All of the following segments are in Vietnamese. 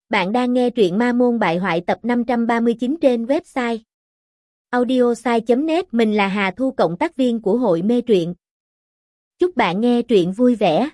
Bạn đang nghe truyện Ma Môn Bại Hoại tập 539 trên website audiosai.net. Mình là Hà Thu, cộng tác viên của hội mê truyện. Chúc bạn nghe truyện vui vẻ.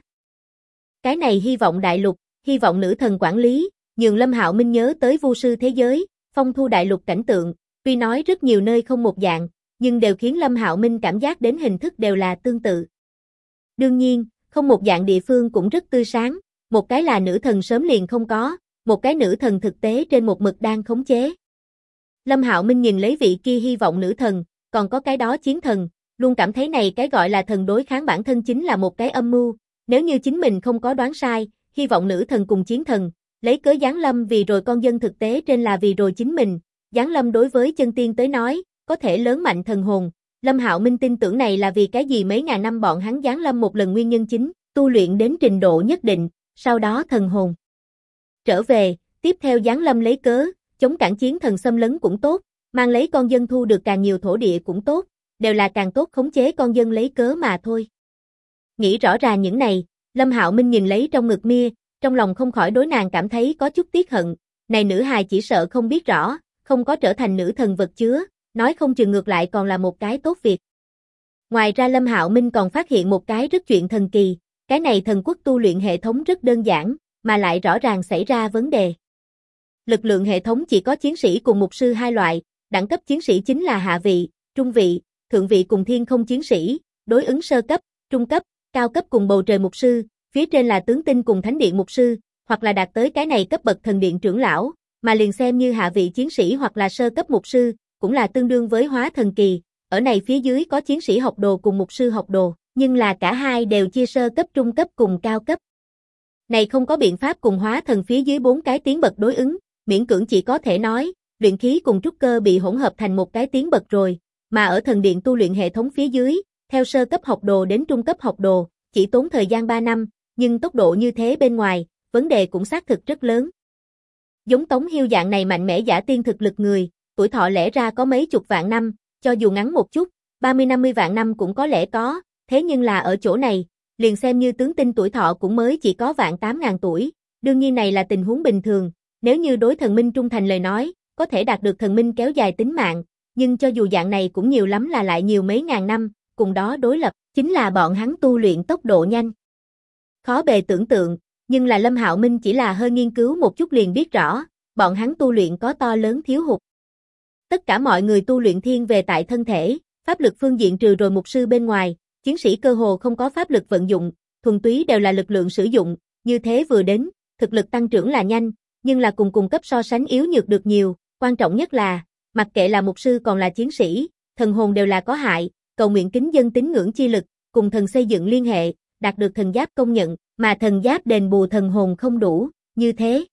Cái này hy vọng đại lục, hy vọng nữ thần quản lý, nhường Lâm Hạo Minh nhớ tới vu sư thế giới, phong thu đại lục cảnh tượng, tuy nói rất nhiều nơi không một dạng, nhưng đều khiến Lâm Hạo Minh cảm giác đến hình thức đều là tương tự. Đương nhiên, không một dạng địa phương cũng rất tươi sáng, một cái là nữ thần sớm liền không có, một cái nữ thần thực tế trên một mực đang khống chế. Lâm Hạo Minh nhìn lấy vị kia hy vọng nữ thần, còn có cái đó chiến thần, luôn cảm thấy này cái gọi là thần đối kháng bản thân chính là một cái âm mưu. Nếu như chính mình không có đoán sai, hy vọng nữ thần cùng chiến thần, lấy cớ giáng lâm vì rồi con dân, thực tế trên là vì rồi chính mình. Giáng lâm đối với chân tiên tới nói, có thể lớn mạnh thần hồn. Lâm Hạo Minh tin tưởng này là vì cái gì mấy ngàn năm bọn hắn giáng lâm một lần nguyên nhân chính, tu luyện đến trình độ nhất định, sau đó thần hồn trở về, tiếp theo giáng lâm lấy cớ, chống cản chiến thần xâm lấn cũng tốt, mang lấy con dân thu được càng nhiều thổ địa cũng tốt, đều là càng tốt khống chế con dân lấy cớ mà thôi. Nghĩ rõ ràng những này, Lâm Hạo Minh nhìn lấy trong ngực Mia, trong lòng không khỏi đối nàng cảm thấy có chút tiếc hận, này nữ hài chỉ sợ không biết rõ, không có trở thành nữ thần vật chứa, nói không chừng ngược lại còn là một cái tốt việc. Ngoài ra Lâm Hạo Minh còn phát hiện một cái rất chuyện thần kỳ, cái này thần quốc tu luyện hệ thống rất đơn giản, mà lại rõ ràng xảy ra vấn đề. Lực lượng hệ thống chỉ có chiến sĩ cùng mục sư hai loại, đẳng cấp chiến sĩ chính là hạ vị, trung vị, thượng vị cùng thiên không chiến sĩ, đối ứng sơ cấp, trung cấp, cao cấp cùng bầu trời mục sư, phía trên là tướng tinh cùng thánh điện mục sư, hoặc là đạt tới cái này cấp bậc thần điện trưởng lão, mà liền xem như hạ vị chiến sĩ hoặc là sơ cấp mục sư, cũng là tương đương với hóa thần kỳ, ở này phía dưới có chiến sĩ học đồ cùng mục sư học đồ, nhưng là cả hai đều chia sơ cấp, trung cấp cùng cao cấp. Này không có biện pháp cùng hóa thần phía dưới 4 cái tiến bậc đối ứng, miễn cưỡng chỉ có thể nói, luyện khí cùng trúc cơ bị hỗn hợp thành một cái tiến bậc rồi, mà ở thần điện tu luyện hệ thống phía dưới, theo sơ cấp học đồ đến trung cấp học đồ, chỉ tốn thời gian 3 năm, nhưng tốc độ như thế bên ngoài, vấn đề cũng xác thực rất lớn. Giống Tống Hiêu dạng này mạnh mẽ giả tiên thực lực người, tuổi thọ lẽ ra có mấy chục vạn năm, cho dù ngắn một chút, 30-50 vạn năm cũng có lẽ có, thế nhưng là ở chỗ này, liền xem như tướng tinh tuổi thọ cũng mới chỉ có 1.800.000 tuổi, đương nhiên này là tình huống bình thường, nếu như đối thần minh trung thành lời nói, có thể đạt được thần minh kéo dài tính mạng, nhưng cho dù dạng này cũng nhiều lắm là lại nhiều mấy ngàn năm, cùng đó đối lập, chính là bọn hắn tu luyện tốc độ nhanh. Khó bề tưởng tượng, nhưng là Lâm Hạo Minh chỉ là hơi nghiên cứu một chút liền biết rõ, bọn hắn tu luyện có to lớn thiếu hụt. Tất cả mọi người tu luyện thiên về tại thân thể, pháp lực phương diện trừ rồi mục sư bên ngoài, chiến sĩ cơ hồ không có pháp lực vận dụng, thuần túy đều là lực lượng sử dụng, như thế vừa đến, thực lực tăng trưởng là nhanh, nhưng là cùng cấp so sánh yếu nhược được nhiều, quan trọng nhất là, mặc kệ là mục sư còn là chiến sĩ, thần hồn đều là có hại, cầu nguyện kính dân tín ngưỡng chi lực, cùng thần xây dựng liên hệ, đạt được thần giáp công nhận, mà thần giáp đền bù thần hồn không đủ, như thế.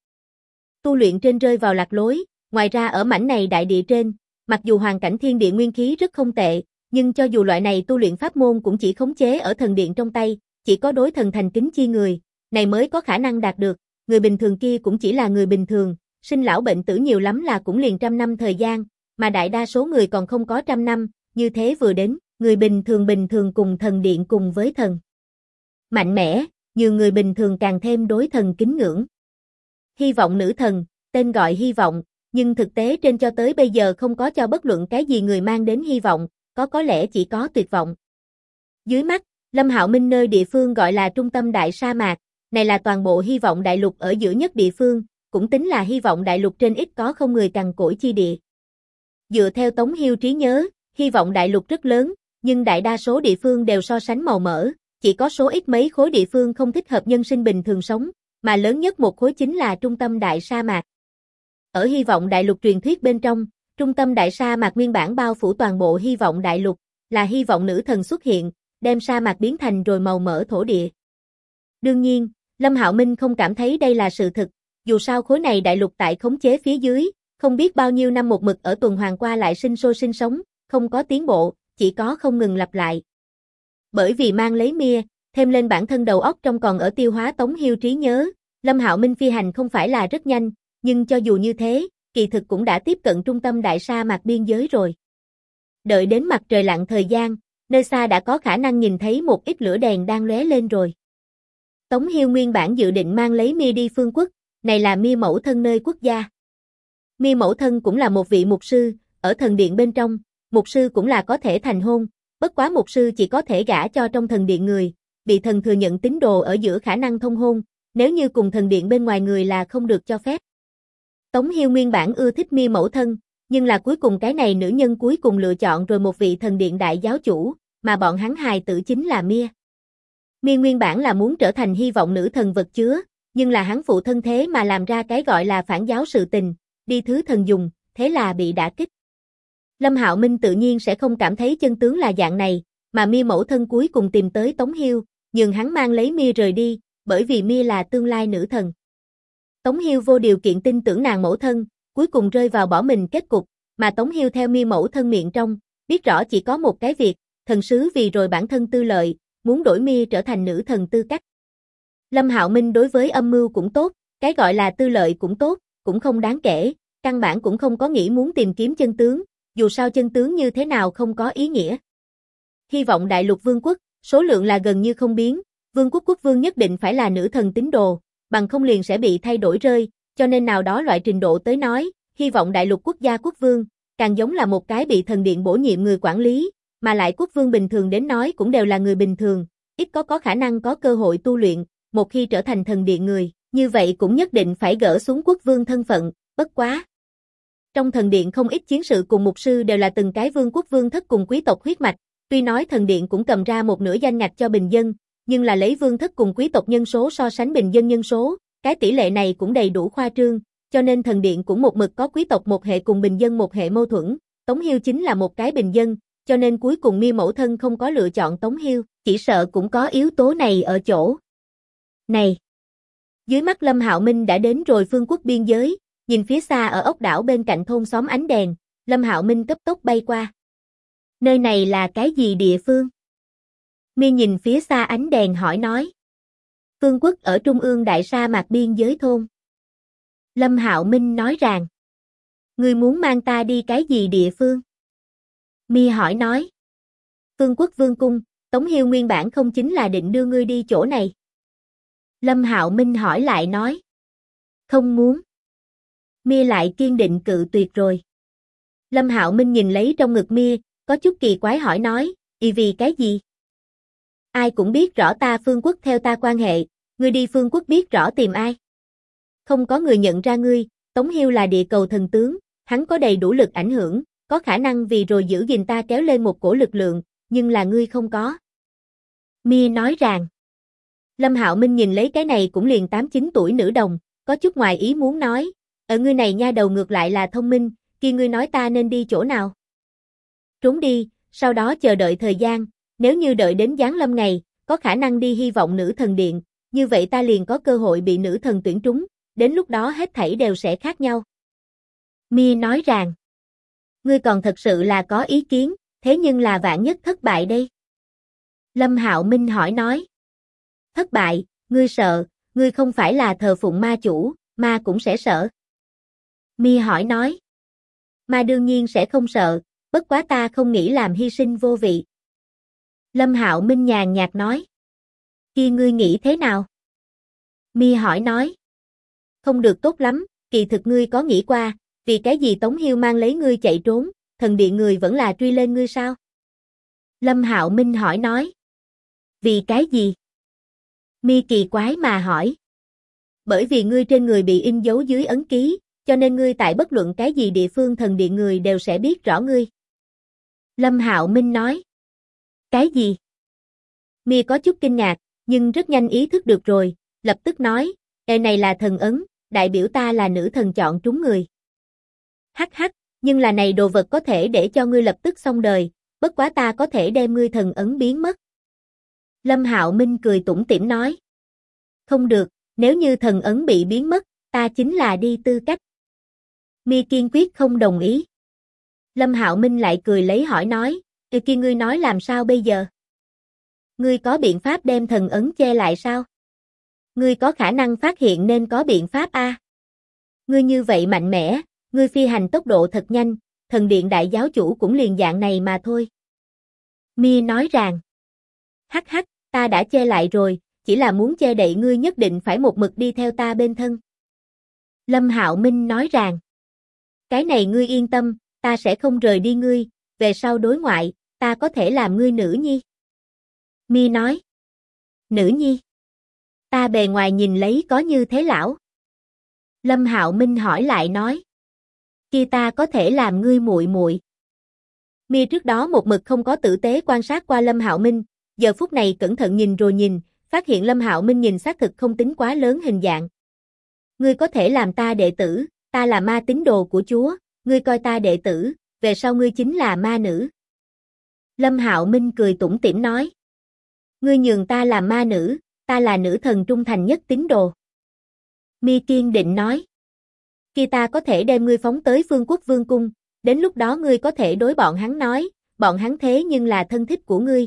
Tu luyện trên rơi vào lạc lối, ngoài ra ở mảnh này đại địa trên, mặc dù hoàn cảnh thiên địa nguyên khí rất không tệ, nhưng cho dù loại này tu luyện pháp môn cũng chỉ khống chế ở thần điện trong tay, chỉ có đối thần thành kính chi người, này mới có khả năng đạt được, người bình thường kia cũng chỉ là người bình thường, sinh lão bệnh tử nhiều lắm là cũng liền 100 năm thời gian, mà đại đa số người còn không có 100 năm, như thế vừa đến, người bình thường cùng thần điện cùng với thần. Mạnh mẽ, nhiều người bình thường càng thêm đối thần kính ngưỡng. Hy vọng nữ thần, tên gọi hy vọng, nhưng thực tế trên cho tới bây giờ không có cho bất luận cái gì người mang đến hy vọng, có lẽ chỉ có tuyệt vọng. Dưới mắt, Lâm Hạo Minh nơi địa phương gọi là trung tâm đại sa mạc, này là toàn bộ hy vọng đại lục ở giữa nhất địa phương, cũng tính là hy vọng đại lục trên ít có không người cằn cỗi chi địa. Dựa theo Tống Hiêu trí nhớ, hy vọng đại lục rất lớn, nhưng đại đa số địa phương đều so sánh màu mỡ, chỉ có số ít mấy khối địa phương không thích hợp nhân sinh bình thường sống, mà lớn nhất một khối chính là trung tâm đại sa mạc. Ở hy vọng đại lục truyền thuyết bên trong, trung tâm đại sa mạc nguyên bản bao phủ toàn bộ hy vọng đại lục, là hy vọng nữ thần xuất hiện, đem sa mạc biến thành rồi màu mỡ thổ địa. Đương nhiên, Lâm Hạo Minh không cảm thấy đây là sự thực, dù sao khối này đại lục tại khống chế phía dưới, không biết bao nhiêu năm một mực ở tuần hoàn qua lại sinh sôi sinh sống, không có tiến bộ, chỉ có không ngừng lặp lại. Bởi vì mang lấy Mia, thêm lên bản thân đầu óc trong còn ở tiêu hóa Tống Hiêu trí nhớ, Lâm Hạo Minh phi hành không phải là rất nhanh, nhưng cho dù như thế, kỳ thực cũng đã tiếp cận trung tâm đại sa mạc biên giới rồi. Đợi đến mặt trời lặn thời gian, nơi xa đã có khả năng nhìn thấy một ít lửa đèn đang lóe lên rồi. Tống Hiêu nguyên bản dự định mang lấy Mia đi phương quốc, này là Mi mẫu thân nơi quốc gia. Mi mẫu thân cũng là một vị mục sư, ở thần điện bên trong, mục sư cũng là có thể thành hôn, bất quá mục sư chỉ có thể gả cho trong thần điện người, bị thần thừa nhận tín đồ ở giữa khả năng thông hôn, nếu như cùng thần điện bên ngoài người là không được cho phép. Tống Hiêu nguyên bản ưa thích Mi mẫu thân, nhưng là cuối cùng cái này nữ nhân cuối cùng lựa chọn rồi một vị thần điện đại giáo chủ, mà bọn hắn hài tử chính là Mia. Mia nguyên bản là muốn trở thành hy vọng nữ thần vật chứa, nhưng là hắn phụ thân thế mà làm ra cái gọi là phản giáo sự tình, đi thứ thần dùng, thế là bị đả kích. Lâm Hạo Minh tự nhiên sẽ không cảm thấy chân tướng là dạng này, mà Mia mẫu thân cuối cùng tìm tới Tống Hiêu, nhường hắn mang lấy Mia rời đi, bởi vì Mia là tương lai nữ thần. Tống Hiêu vô điều kiện tin tưởng nàng mẫu thân, cuối cùng rơi vào bỏ mình kết cục, mà Tống Hiêu theo Mia mẫu thân miệng trong, biết rõ chỉ có một cái việc, thần sứ vì rồi bản thân tư lợi, muốn đổi Mia trở thành nữ thần tư cách. Lâm Hạo Minh đối với âm mưu cũng tốt, cái gọi là tư lợi cũng tốt, cũng không đáng kể, căn bản cũng không có nghĩ muốn tìm kiếm chân tướng, dù sao chân tướng như thế nào không có ý nghĩa. Hy vọng đại lục vương quốc, số lượng là gần như không biến, vương quốc quốc vương nhất định phải là nữ thần tín đồ, bằng không liền sẽ bị thay đổi rơi, cho nên nào đó loại trình độ tới nói, hy vọng đại lục quốc gia quốc vương, càng giống là một cái bị thần điện bổ nhiệm người quản lý, mà lại quốc vương bình thường đến nói cũng đều là người bình thường, ít có khả năng có cơ hội tu luyện, một khi trở thành thần điện người, như vậy cũng nhất định phải gỡ xuống quốc vương thân phận, bất quá. Trong thần điện không ít chiến sự cùng mục sư đều là từng cái vương quốc vương thất cùng quý tộc huyết mạch, tuy nói thần điện cũng cầm ra một nửa danh ngạch cho bình dân, nhưng là lấy vương thất cùng quý tộc nhân số so sánh bình dân nhân số, cái tỷ lệ này cũng đầy đủ khoa trương, cho nên thần điện cũng một mực có quý tộc một hệ cùng bình dân một hệ mâu thuẫn, Tống Hiêu chính là một cái bình dân, cho nên cuối cùng Mia mẫu thân không có lựa chọn Tống Hiêu, chỉ sợ cũng có yếu tố này ở chỗ. Này! Dưới mắt Lâm Hạo Minh đã đến rồi phương quốc biên giới, nhìn phía xa ở ốc đảo bên cạnh thôn xóm ánh đèn, Lâm Hạo Minh cấp tốc bay qua. Nơi này là cái gì địa phương? Mia nhìn phía xa ánh đèn hỏi nói. Phương quốc ở trung ương đại sa mạc biên giới thôn. Lâm Hạo Minh nói rằng. Ngươi muốn mang ta đi cái gì địa phương? Mia hỏi nói. Phương quốc vương cung, Tống Hiêu nguyên bản không chính là định đưa ngươi đi chỗ này. Lâm Hạo Minh hỏi lại nói. Không muốn. Mia lại kiên định cự tuyệt rồi. Lâm Hạo Minh nhìn lấy trong ngực Mia, có chút kỳ quái hỏi nói, vì cái gì? Ai cũng biết rõ ta phương quốc theo ta quan hệ, ngươi đi phương quốc biết rõ tìm ai. Không có người nhận ra ngươi, Tống Hiêu là địa cầu thần tướng, hắn có đầy đủ lực ảnh hưởng, có khả năng vì rồi giữ gìn ta kéo lên một cổ lực lượng, nhưng là ngươi không có. Mia nói rằng. Lâm Hạo Minh nhìn lấy cái này cũng liền 8-9 tuổi nữ đồng, có chút ngoài ý muốn nói, ở ngươi này nha đầu ngược lại là thông minh, kia ngươi nói ta nên đi chỗ nào? Trốn đi, sau đó chờ đợi thời gian, nếu như đợi đến giáng lâm ngày, có khả năng đi hy vọng nữ thần điện, như vậy ta liền có cơ hội bị nữ thần tuyển trúng, đến lúc đó hết thảy đều sẽ khác nhau. Mia nói rằng, ngươi còn thật sự là có ý kiến, thế nhưng là vạn nhất thất bại đây. Lâm Hạo Minh hỏi nói, thất bại, ngươi sợ, ngươi không phải là thờ phụng ma chủ, ma cũng sẽ sợ. Mia hỏi nói, ma đương nhiên sẽ không sợ, bất quá ta không nghĩ làm hy sinh vô vị. Lâm Hạo Minh nhàn nhạt nói, kia ngươi nghĩ thế nào? Mia hỏi nói, không được tốt lắm, kỳ thực ngươi có nghĩ qua, vì cái gì Tống Hiêu mang lấy ngươi chạy trốn, thần điện người vẫn là truy lên ngươi sao? Lâm Hạo Minh hỏi nói, vì cái gì? Mia kỳ quái mà hỏi, bởi vì ngươi trên người bị in dấu dưới ấn ký, cho nên ngươi tại bất luận cái gì địa phương thần điện người đều sẽ biết rõ ngươi. Lâm Hạo Minh nói, cái gì? Mia có chút kinh ngạc, nhưng rất nhanh ý thức được rồi, lập tức nói, này là thần ấn, đại biểu ta là nữ thần chọn trúng người. Hắc hắc, nhưng là này đồ vật có thể để cho ngươi lập tức xong đời, bất quá ta có thể đem ngươi thần ấn biến mất. Lâm Hạo Minh cười tủm tỉm nói, không được, nếu như thần ấn bị biến mất, ta chính là đi tư cách. Mia kiên quyết không đồng ý. Lâm Hạo Minh lại cười lấy hỏi nói, kia ngươi nói làm sao bây giờ? Ngươi có biện pháp đem thần ấn che lại sao? Ngươi có khả năng phát hiện nên có biện pháp a. Ngươi như vậy mạnh mẽ, ngươi phi hành tốc độ thật nhanh, thần điện đại giáo chủ cũng liền dạng này mà thôi. Mia nói rằng, hắc hắc, ta đã che lại rồi, chỉ là muốn che đậy ngươi nhất định phải một mực đi theo ta bên thân. Lâm Hạo Minh nói rằng, cái này ngươi yên tâm, ta sẽ không rời đi ngươi, về sau đối ngoại, ta có thể làm ngươi nữ nhi. Mi nói, nữ nhi? Ta bề ngoài nhìn lấy có như thế lão. Lâm Hạo Minh hỏi lại nói, kia ta có thể làm ngươi muội muội. Mi trước đó một mực không có tử tế quan sát qua Lâm Hạo Minh, giờ phút này cẩn thận nhìn rồi nhìn, phát hiện Lâm Hạo Minh nhìn xác thực không tính quá lớn hình dạng. Ngươi có thể làm ta đệ tử, ta là ma tín đồ của Chúa, ngươi coi ta đệ tử, về sau ngươi chính là ma nữ. Lâm Hạo Minh cười tủm tỉm nói, ngươi nhường ta làm ma nữ, ta là nữ thần trung thành nhất tín đồ. Mi kiên định nói, kia ta có thể đem ngươi phóng tới Phương Quốc Vương cung, đến lúc đó ngươi có thể đối bọn hắn nói, bọn hắn thế nhưng là thân thích của ngươi.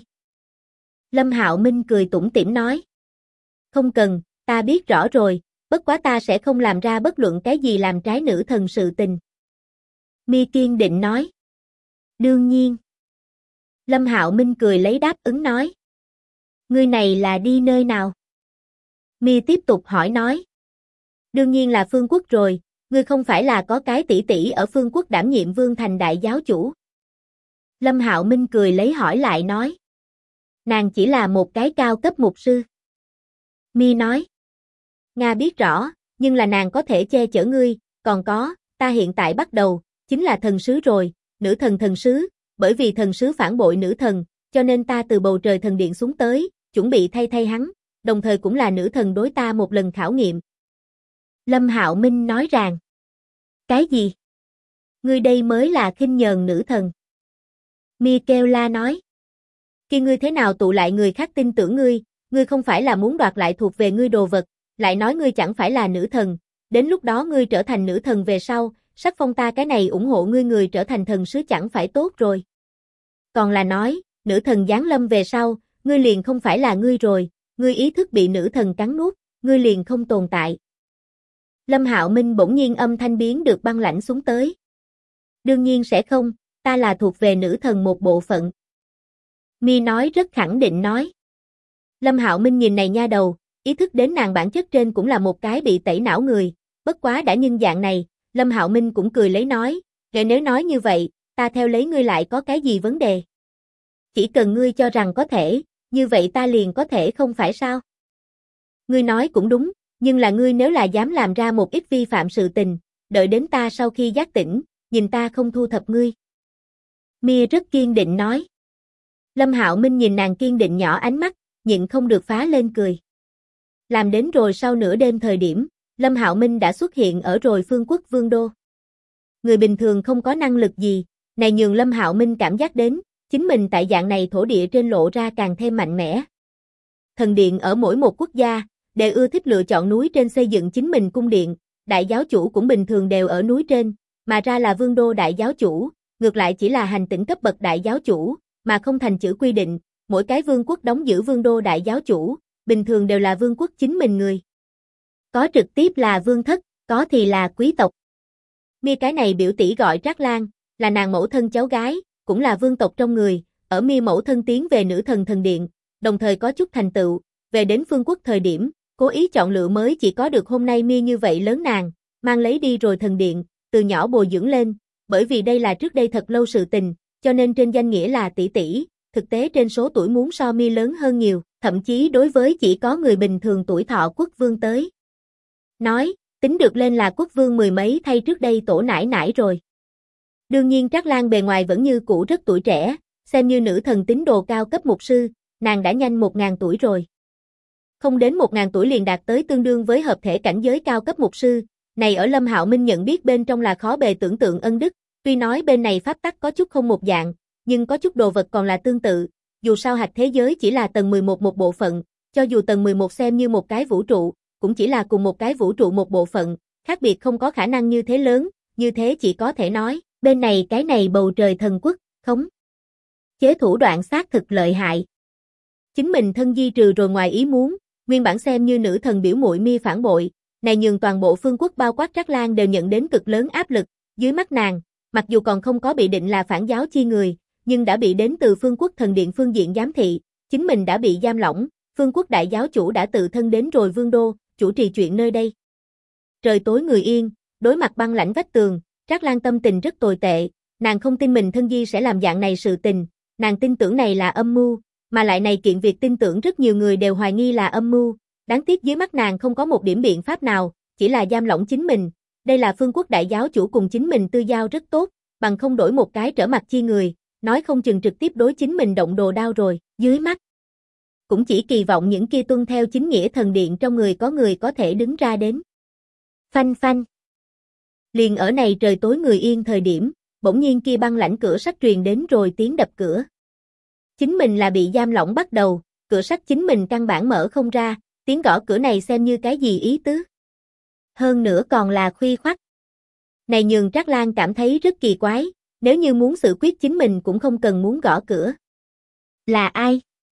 Lâm Hạo Minh cười tủm tỉm nói, không cần, ta biết rõ rồi, bất quá ta sẽ không làm ra bất luận cái gì làm trái nữ thần sự tình. Mi kiên định nói, đương nhiên. Lâm Hạo Minh cười lấy đáp ứng nói, ngươi này là đi nơi nào? Mi tiếp tục hỏi nói, đương nhiên là Phương Quốc rồi, ngươi không phải là có cái tỷ tỷ ở Phương Quốc đảm nhiệm Vương thành đại giáo chủ. Lâm Hạo Minh cười lấy hỏi lại nói, nàng chỉ là một cái cao cấp mục sư. Mi nói, Nga biết rõ, nhưng là nàng có thể che chở ngươi, còn có, ta hiện tại bắt đầu, chính là thần sứ rồi, nữ thần thần sứ, bởi vì thần sứ phản bội nữ thần, cho nên ta từ bầu trời thần điện xuống tới, chuẩn bị thay hắn, đồng thời cũng là nữ thần đối ta một lần khảo nghiệm. Lâm Hạo Minh nói rằng, cái gì? Ngươi đây mới là khinh nhờn nữ thần. Mi kêu la nói, khi ngươi thế nào tụ lại người khác tin tưởng ngươi không phải là muốn đoạt lại thuộc về ngươi đồ vật, lại nói ngươi chẳng phải là nữ thần, đến lúc đó ngươi trở thành nữ thần về sau, sắc phong ta cái này ủng hộ ngươi người trở thành thần sứ chẳng phải tốt rồi. Còn là nói, nữ thần giáng lâm về sau, ngươi liền không phải là ngươi rồi, ngươi ý thức bị nữ thần cắn nuốt, ngươi liền không tồn tại. Lâm Hạo Minh bỗng nhiên âm thanh biến được băng lãnh xuống tới. Đương nhiên sẽ không, ta là thuộc về nữ thần một bộ phận. Mi nói rất khẳng định nói. Lâm Hạo Minh nhìn này nha đầu, ý thức đến nàng bản chất trên cũng là một cái bị tẩy não người, bất quá đã nhân dạng này, Lâm Hạo Minh cũng cười lấy nói, nếu nói như vậy, ta theo lấy ngươi lại có cái gì vấn đề? Chỉ cần ngươi cho rằng có thể, như vậy ta liền có thể không phải sao? Ngươi nói cũng đúng, nhưng là ngươi nếu là dám làm ra một ít vi phạm sự tình, đợi đến ta sau khi giác tỉnh, nhìn ta không thu thập ngươi. Mi rất kiên định nói. Lâm Hạo Minh nhìn nàng kiên định nhỏ ánh mắt, nhịn không được phá lên cười. Làm đến rồi sau nửa đêm thời điểm, Lâm Hạo Minh đã xuất hiện ở rồi Phương Quốc Vương đô. Người bình thường không có năng lực gì, này nhường Lâm Hạo Minh cảm giác đến, chính mình tại dạng này thổ địa trên lộ ra càng thêm mạnh mẽ. Thần điện ở mỗi một quốc gia, đều ưa thích lựa chọn núi trên xây dựng chính mình cung điện, đại giáo chủ cũng bình thường đều ở núi trên, mà ra là vương đô đại giáo chủ, ngược lại chỉ là hành tỉnh cấp bậc đại giáo chủ, mà không thành chữ quy định, mỗi cái vương quốc đóng giữ vương đô đại giáo chủ, bình thường đều là vương quốc chính mình người. Có trực tiếp là vương thất, có thì là quý tộc. Mi cái này biểu tỷ gọi Trác Lan, là nàng mẫu thân cháu gái, cũng là vương tộc trong người, ở Mi mẫu thân tiến về nữ thần thần điện, đồng thời có chút thành tựu, về đến phương quốc thời điểm, cố ý chọn lựa mới chỉ có được hôm nay Mi như vậy lớn nàng, mang lấy đi rồi thần điện, từ nhỏ bồi dưỡng lên, bởi vì đây là trước đây thật lâu sự tình, cho nên trên danh nghĩa là tỷ tỷ, thực tế trên số tuổi muốn so Mi lớn hơn nhiều, thậm chí đối với chỉ có người bình thường tuổi thọ quốc vương tới. Nói, tính được lên là quốc vương mười mấy thay trước đây tổ nải nải rồi. Đương nhiên Trác Lan bề ngoài vẫn như cũ rất tuổi trẻ, xem như nữ thần tín đồ cao cấp mục sư, nàng đã nhanh 1000 tuổi rồi. Không đến 1000 tuổi liền đạt tới tương đương với hợp thể cảnh giới cao cấp mục sư, này ở Lâm Hạo Minh nhận biết bên trong là khó bề tưởng tượng ân đức, tuy nói bên này pháp tắc có chút không một dạng, nhưng có chút đồ vật còn là tương tự, dù sao hạch thế giới chỉ là tầng 11 một bộ phận, cho dù tầng 11 xem như một cái vũ trụ, cũng chỉ là cùng một cái vũ trụ một bộ phận, khác biệt không có khả năng như thế lớn, như thế chỉ có thể nói, bên này cái này bầu trời thần quốc, khống chế thủ đoạn xác thực lợi hại. Chính mình thân di trừ rồi ngoài ý muốn, nguyên bản xem như nữ thần biểu muội Mi phản bội, này nhường toàn bộ phương quốc bao quát Trác Lan đều nhận đến cực lớn áp lực, dưới mắt nàng, mặc dù còn không có bị định là phản giáo chi người, nhưng đã bị đến từ phương quốc thần điện phương diện giám thị, chính mình đã bị giam lỏng, phương quốc đại giáo chủ đã tự thân đến rồi vương đô, chủ trì chuyện nơi đây. Trời tối người yên, đối mặt băng lãnh vách tường, Trác Lan tâm tình rất tồi tệ, nàng không tin mình thân di sẽ làm dạng này sự tình, nàng tin tưởng này là âm mưu, mà lại này kiện việc tin tưởng rất nhiều người đều hoài nghi là âm mưu, đáng tiếc dưới mắt nàng không có một điểm biện pháp nào, chỉ là giam lỏng chính mình, đây là Phương Quốc đại giáo chủ cùng chính mình tư giao rất tốt, bằng không đổi một cái trở mặt chi người, nói không chừng trực tiếp đối chính mình động đồ đao rồi, dưới mắt. Cũng chỉ kỳ vọng những kia tuân theo chính nghĩa thần điện trong người có thể đứng ra đến. Phanh phanh. Liền ở này trời tối người yên thời điểm, bỗng nhiên kia băng lãnh cửa sắt truyền đến rồi tiếng đập cửa. Chính mình là bị giam lỏng bắt đầu, cửa sắt chính mình căn bản mở không ra, tiếng gõ cửa này xem như cái gì ý tứ. Hơn nữa còn là khuya khoắt. Này nhường Trác Lan cảm thấy rất kỳ quái, nếu như muốn xử quyết chính mình cũng không cần muốn gõ cửa. Là ai?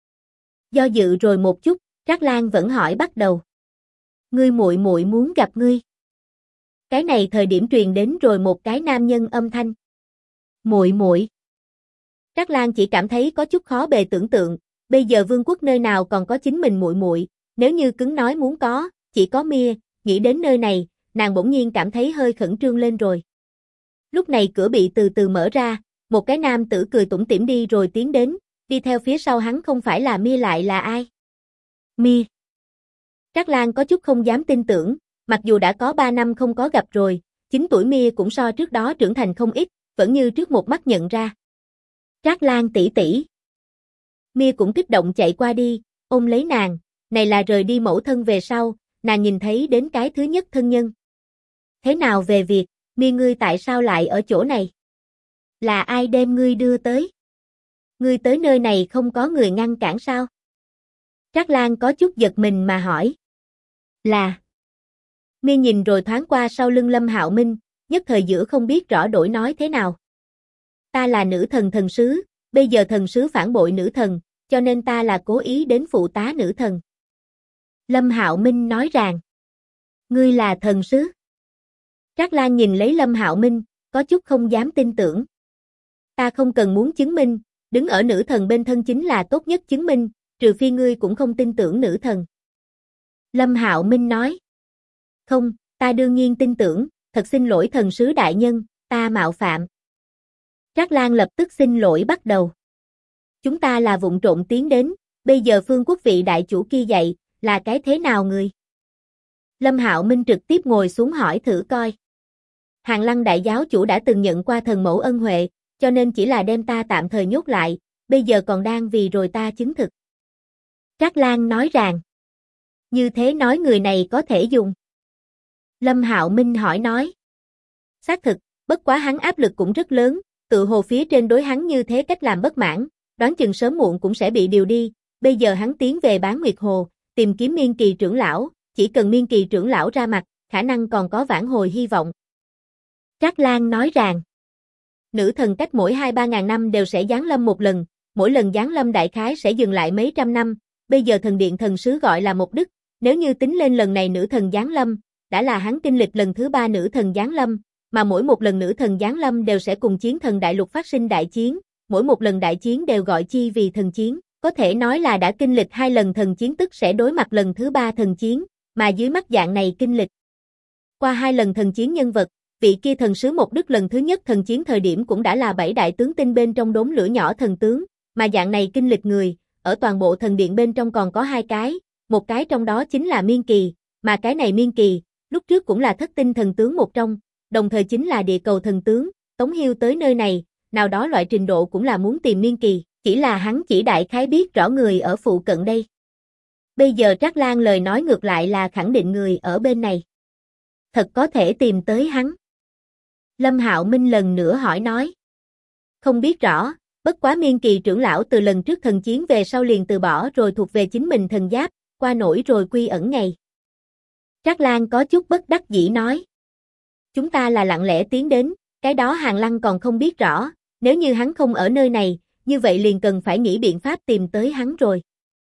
Do dự rồi một chút, Trác Lan vẫn hỏi bắt đầu. Ngươi muội muội muốn gặp ngươi. Cái này thời điểm truyền đến rồi một cái nam nhân âm thanh. Muội muội. Trác Lan chỉ cảm thấy có chút khó bề tưởng tượng, bây giờ vương quốc nơi nào còn có chính mình muội muội, nếu như cứng nói muốn có, chỉ có Mia, nghĩ đến nơi này, nàng bỗng nhiên cảm thấy hơi khẩn trương lên rồi. Lúc này cửa bị từ từ mở ra, một cái nam tử cười tủm tỉm đi rồi tiến đến, đi theo phía sau hắn không phải là Mia lại là ai? Mia. Trác Lan có chút không dám tin tưởng, mặc dù đã có 3 năm không có gặp rồi, 9 tuổi Mia cũng so trước đó trưởng thành không ít, vẫn như trước một mắt nhận ra. Trác Lan tỷ tỷ. Mia cũng kích động chạy qua đi, ôm lấy nàng, này là rời đi mẫu thân về sau, nàng nhìn thấy đến cái thứ nhất thân nhân. Thế nào về việc, Mia ngươi tại sao lại ở chỗ này? Là ai đem ngươi đưa tới? Ngươi tới nơi này không có người ngăn cản sao? Trác Lan có chút giật mình mà hỏi. Là. Mia nhìn rồi thoáng qua sau lưng Lâm Hạo Minh, nhất thời giữa không biết rõ đổi nói thế nào. Ta là nữ thần thần sứ, bây giờ thần sứ phản bội nữ thần, cho nên ta là cố ý đến phụ tá nữ thần. Lâm Hạo Minh nói rằng. Ngươi là thần sứ. Trác Lan nhìn lấy Lâm Hạo Minh, có chút không dám tin tưởng. Ta không cần muốn chứng minh, đứng ở nữ thần bên thân chính là tốt nhất chứng minh, trừ phi ngươi cũng không tin tưởng nữ thần. Lâm Hạo Minh nói. Không, ta đương nhiên tin tưởng, thật xin lỗi thần sứ đại nhân, ta mạo phạm. Trác Lan lập tức xin lỗi bắt đầu. Chúng ta là vụng trộn tiến đến, bây giờ Phương Quốc vị đại chủ kia dạy, là cái thế nào người? Lâm Hạo Minh trực tiếp ngồi xuống hỏi thử coi. Hàng Lăng đại giáo chủ đã từng nhận qua thần mẫu ân huệ, cho nên chỉ là đem ta tạm thời nhốt lại, bây giờ còn đang vì rồi ta chứng thực. Trác Lan nói rằng. Như thế nói người này có thể dùng. Lâm Hạo Minh hỏi nói. Xác thực, bất quá hắn áp lực cũng rất lớn, tự hồ phía trên đối hắn như thế cách làm bất mãn, đoán chừng sớm muộn cũng sẽ bị điều đi, bây giờ hắn tiến về Bán Nguyệt Hồ, tìm kiếm Miên Kỳ trưởng lão, chỉ cần Miên Kỳ trưởng lão ra mặt, khả năng còn có vãn hồi hy vọng. Trác Lan nói rằng, nữ thần cách mỗi 2-3 ngàn năm đều sẽ giáng lâm một lần, mỗi lần giáng lâm đại khái sẽ dừng lại mấy trăm năm, bây giờ thần điện thần sứ gọi là một đức, nếu như tính lên lần này nữ thần giáng lâm, đã là hắn kinh lịch lần thứ 3 nữ thần giáng lâm, mà mỗi một lần nữ thần giáng lâm đều sẽ cùng chiến thần đại lục phát sinh đại chiến, mỗi một lần đại chiến đều gọi chi vì thần chiến, có thể nói là đã kinh lịch 2 lần thần chiến tức sẽ đối mặt lần thứ 3 thần chiến, mà dưới mắt dạng này kinh lịch. Qua 2 lần thần chiến nhân vật, vị kia thần sứ một đức lần thứ nhất thần chiến thời điểm cũng đã là 7 đại tướng tinh bên trong đốm lửa nhỏ thần tướng, mà dạng này kinh lịch người, ở toàn bộ thần điện bên trong còn có 2 cái, một cái trong đó chính là Miên Kỳ, mà cái này Miên Kỳ, lúc trước cũng là thất tinh thần tướng một trong, đồng thời chính là địa cầu thần tướng, Tống Hiêu tới nơi này, nào đó loại trình độ cũng là muốn tìm Miên Kỳ, chỉ là hắn chỉ đại khái biết rõ người ở phụ cận đây. Bây giờ Trác Lan lời nói ngược lại là khẳng định người ở bên này. Thật có thể tìm tới hắn. Lâm Hạo Minh lần nữa hỏi nói. Không biết rõ, bất quá Miên Kỳ trưởng lão từ lần trước thần chiến về sau liền từ bỏ rồi thuộc về chính mình thần giáp, qua nổi rồi quy ẩn ngày. Trác Lan có chút bất đắc dĩ nói. Chúng ta là lặng lẽ tiến đến, cái đó Hàng Lăng còn không biết rõ, nếu như hắn không ở nơi này, như vậy liền cần phải nghĩ biện pháp tìm tới hắn rồi.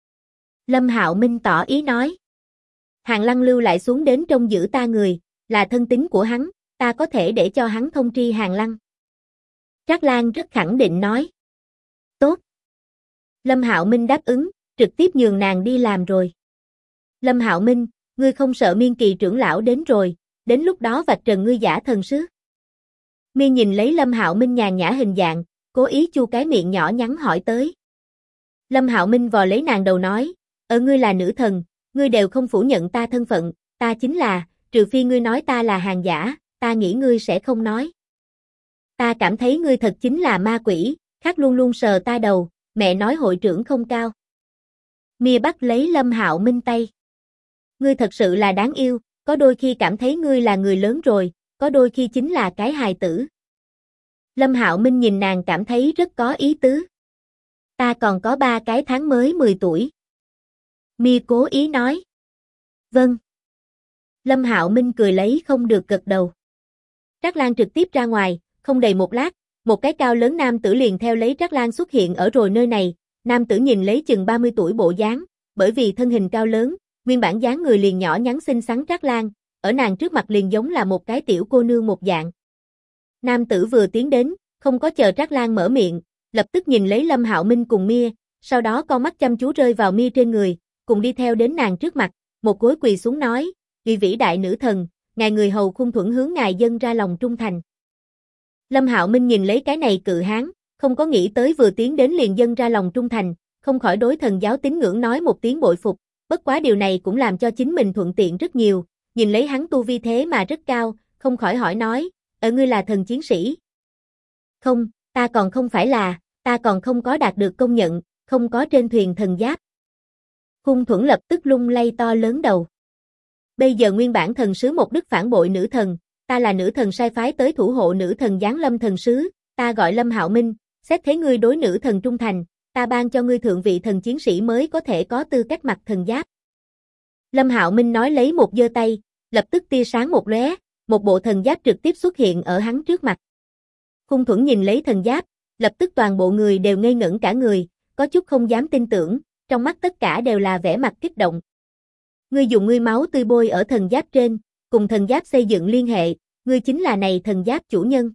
Lâm Hạo Minh tỏ ý nói. Hàng Lăng lưu lại xuống đến trông giữ ta người, là thân tín của hắn, ta có thể để cho hắn thông tri Hàng Lăng. Trác Lan rất khẳng định nói. Tốt. Lâm Hạo Minh đáp ứng, trực tiếp nhường nàng đi làm rồi. Lâm Hạo Minh, ngươi không sợ Miên Kỳ trưởng lão đến rồi, đến lúc đó vạch trần ngươi giả thần sứ. Mi nhìn lấy Lâm Hạo Minh nhàn nhã hình dạng, cố ý chu cái miệng nhỏ nhắn hỏi tới. Lâm Hạo Minh vò lấy nàng đầu nói, ngươi là nữ thần, ngươi đều không phủ nhận ta thân phận, ta chính là, trừ phi ngươi nói ta là hàng giả, ta nghĩ ngươi sẽ không nói. Ta cảm thấy ngươi thật chính là ma quỷ, khác luôn luôn sờ ta đầu, mẹ nói hội trưởng không cao. Mi bắt lấy Lâm Hạo Minh tay. Ngươi thật sự là đáng yêu, có đôi khi cảm thấy ngươi là người lớn rồi, có đôi khi chính là cái hài tử. Lâm Hạo Minh nhìn nàng cảm thấy rất có ý tứ. Ta còn có 3 cái tháng mới 10 tuổi. Mi cố ý nói. Vâng. Lâm Hạo Minh cười lấy không được gật đầu. Trác Lan trực tiếp ra ngoài, không đầy một lát, một cái cao lớn nam tử liền theo lấy Trác Lan xuất hiện ở rồi nơi này. Nam tử nhìn lấy chừng 30 tuổi bộ dáng, bởi vì thân hình cao lớn, nguyên bản dáng người liền nhỏ nhắn xinh xắn Trác Lan, ở nàng trước mặt liền giống là một cái tiểu cô nương một dạng. Nam tử vừa tiến đến, không có chờ Trác Lan mở miệng, lập tức nhìn lấy Lâm Hạo Minh cùng Mia, sau đó con mắt chăm chú rơi vào Mia trên người, cùng đi theo đến nàng trước mặt, một gối quỳ xuống nói, vĩ đại nữ thần, ngài người hầu Khung Thuẫn hướng ngài dâng ra lòng trung thành. Lâm Hạo Minh nhìn lấy cái này cự hán, không có nghĩ tới vừa tiến đến liền dâng ra lòng trung thành, không khỏi đối thần giáo tín ngưỡng nói một tiếng bội phục, bất quá điều này cũng làm cho chính mình thuận tiện rất nhiều, nhìn lấy hắn tu vi thế mà rất cao, không khỏi hỏi nói, ngươi là thần chiến sĩ? Không, ta còn không phải là, ta còn không có đạt được công nhận, không có trên thuyền thần giáp. Khung Thuẫn lập tức lung lay to lớn đầu. Bây giờ nguyên bản thần sứ một đức phản bội nữ thần, ta là nữ thần sai phái tới thủ hộ nữ thần giáng lâm thần sứ, ta gọi Lâm Hạo Minh, xét thế ngươi đối nữ thần trung thành, ta ban cho ngươi thượng vị thần chiến sĩ mới có thể có tư cách mặc thần giáp. Lâm Hạo Minh nói lấy một giơ tay, lập tức tia sáng một lóe, một bộ thần giáp trực tiếp xuất hiện ở hắn trước mặt. Khung Thuẫn nhìn lấy thần giáp, lập tức toàn bộ người đều ngây ngẩn cả người, có chút không dám tin tưởng, trong mắt tất cả đều là vẻ mặt kích động. Ngươi dùng ngươi máu tươi bôi ở thần giáp trên, cùng thần giáp xây dựng liên hệ, ngươi chính là này thần giáp chủ nhân.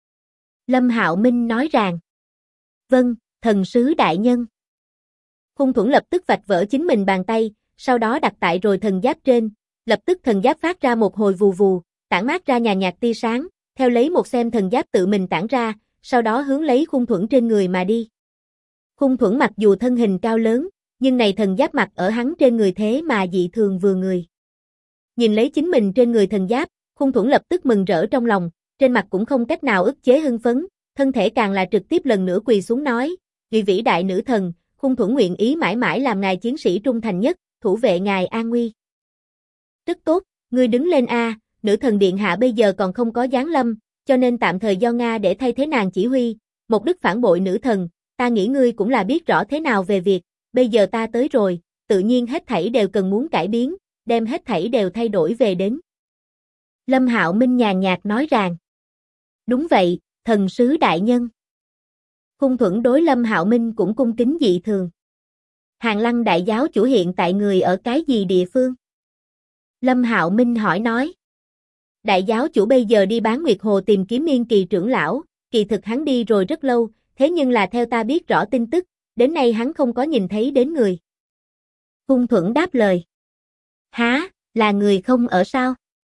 Lâm Hạo Minh nói rằng, vâng, thần sứ đại nhân. Khung Thuẫn lập tức vạch vỡ chính mình bàn tay, sau đó đặt tại rồi thần giáp trên, lập tức thần giáp phát ra một hồi vù vù, tản mát ra nhàn nhạt tia sáng, theo lấy một xem thần giáp tự mình tản ra, sau đó hướng lấy Khung Thuẫn trên người mà đi. Khung Thuẫn mặc dù thân hình cao lớn, nhưng này thần giáp mặc ở hắn trên người thế mà dị thường vừa người. Nhìn lấy chính mình trên người thần giáp, Khung Thuẫn lập tức mừng rỡ trong lòng, trên mặt cũng không cách nào ức chế hưng phấn, thân thể càng là trực tiếp lần nữa quỳ xuống nói, vĩ đại nữ thần, Khung Thuẫn nguyện ý mãi mãi làm ngài chiến sĩ trung thành nhất, thủ vệ ngài an nguy. Rất tốt, ngươi đứng lên a, nữ thần điện hạ bây giờ còn không có giáng lâm, cho nên tạm thời do Nga để thay thế nàng chỉ huy, một đức phản bội nữ thần, ta nghĩ ngươi cũng là biết rõ thế nào về việc, bây giờ ta tới rồi, tự nhiên hết thảy đều cần muốn cải biến, đem hết thảy đều thay đổi về đến. Lâm Hạo Minh nhàn nhạt nói rằng, đúng vậy, thần sứ đại nhân. Khung Thuẫn đối Lâm Hạo Minh cũng cung kính dị thường. Hàng Lăng đại giáo chủ hiện tại người ở cái gì địa phương? Lâm Hạo Minh hỏi nói. Đại giáo chủ bây giờ đi Bán Nguyệt Hồ tìm kiếm Miên Kỳ trưởng lão, kỳ thực hắn đi rồi rất lâu, thế nhưng là theo ta biết rõ tin tức, đến nay hắn không có nhìn thấy đến người. Khung Thuẫn đáp lời. Hả, là người không ở sao?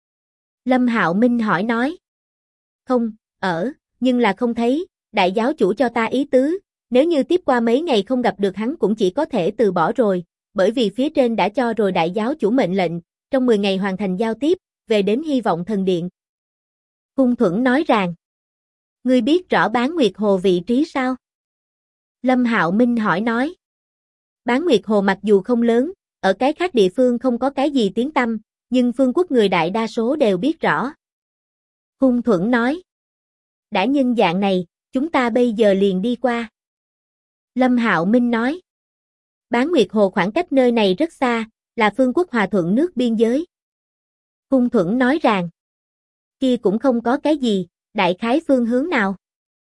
Lâm Hạo Minh hỏi nói. Không, ở, nhưng là không thấy, đại giáo chủ cho ta ý tứ, nếu như tiếp qua mấy ngày không gặp được hắn cũng chỉ có thể từ bỏ rồi, bởi vì phía trên đã cho rồi đại giáo chủ mệnh lệnh, trong 10 ngày hoàn thành giao tiếp, về đến Hy vọng thần điện. Khung Thuẫn nói rằng, ngươi biết rõ Bán Nguyệt Hồ vị trí sao? Lâm Hạo Minh hỏi nói. Bán Nguyệt Hồ mặc dù không lớn, ở cái khác địa phương không có cái gì tiếng tăm, nhưng phương quốc người đại đa số đều biết rõ. Khung Thuẫn nói. Đã nhân dạng này, chúng ta bây giờ liền đi qua. Lâm Hạo Minh nói. Bán Nguyệt Hồ khoảng cách nơi này rất xa, là phương quốc hòa thuận nước biên giới. Khung Thuẫn nói rằng. Kia cũng không có cái gì, đại khái phương hướng nào?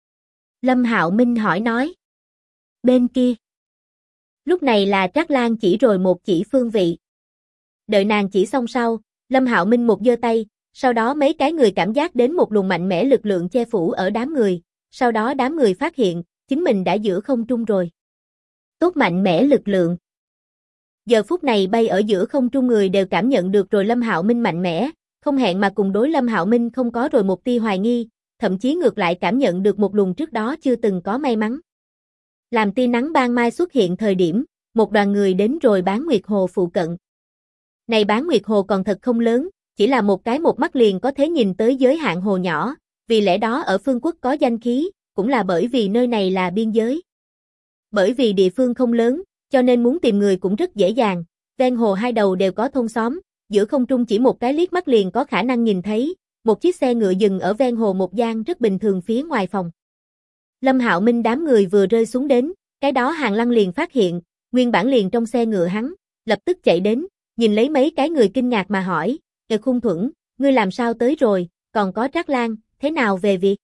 Lâm Hạo Minh hỏi nói. Bên kia. Lúc này là Trác Lan chỉ rồi một chỉ phương vị. Đợi nàng chỉ xong sau, Lâm Hạo Minh một giơ tay, sau đó mấy cái người cảm giác đến một luồng mạnh mẽ lực lượng che phủ ở đám người, sau đó đám người phát hiện, chính mình đã giữa không trung rồi. Tốt mạnh mẽ lực lượng. Giờ phút này bay ở giữa không trung người đều cảm nhận được rồi Lâm Hạo Minh mạnh mẽ, không hẹn mà cùng đối Lâm Hạo Minh không có rồi một tia hoài nghi, thậm chí ngược lại cảm nhận được một luồng trước đó chưa từng có may mắn. Làm tia nắng ban mai xuất hiện thời điểm, một đoàn người đến rồi Bán Nguyệt Hồ phụ cận. Này Bán Nguyệt Hồ còn thật không lớn, chỉ là một cái một mắt liền có thể nhìn tới giới hạn hồ nhỏ, vì lẽ đó ở phương quốc có danh khí, cũng là bởi vì nơi này là biên giới. Bởi vì địa phương không lớn, cho nên muốn tìm người cũng rất dễ dàng, ven hồ hai đầu đều có thôn xóm, giữa không trung chỉ một cái liếc mắt liền có khả năng nhìn thấy, một chiếc xe ngựa dừng ở ven hồ một gian rất bình thường phía ngoài phòng. Lâm Hạo Minh đám người vừa rơi xuống đến, cái đó Hàng Lăng liền phát hiện, nguyên bản liền trong xe ngựa hắn, lập tức chạy đến, nhìn lấy mấy cái người kinh ngạc mà hỏi, Khung Thuẫn, ngươi làm sao tới rồi, còn có Trác Lan, thế nào về việc?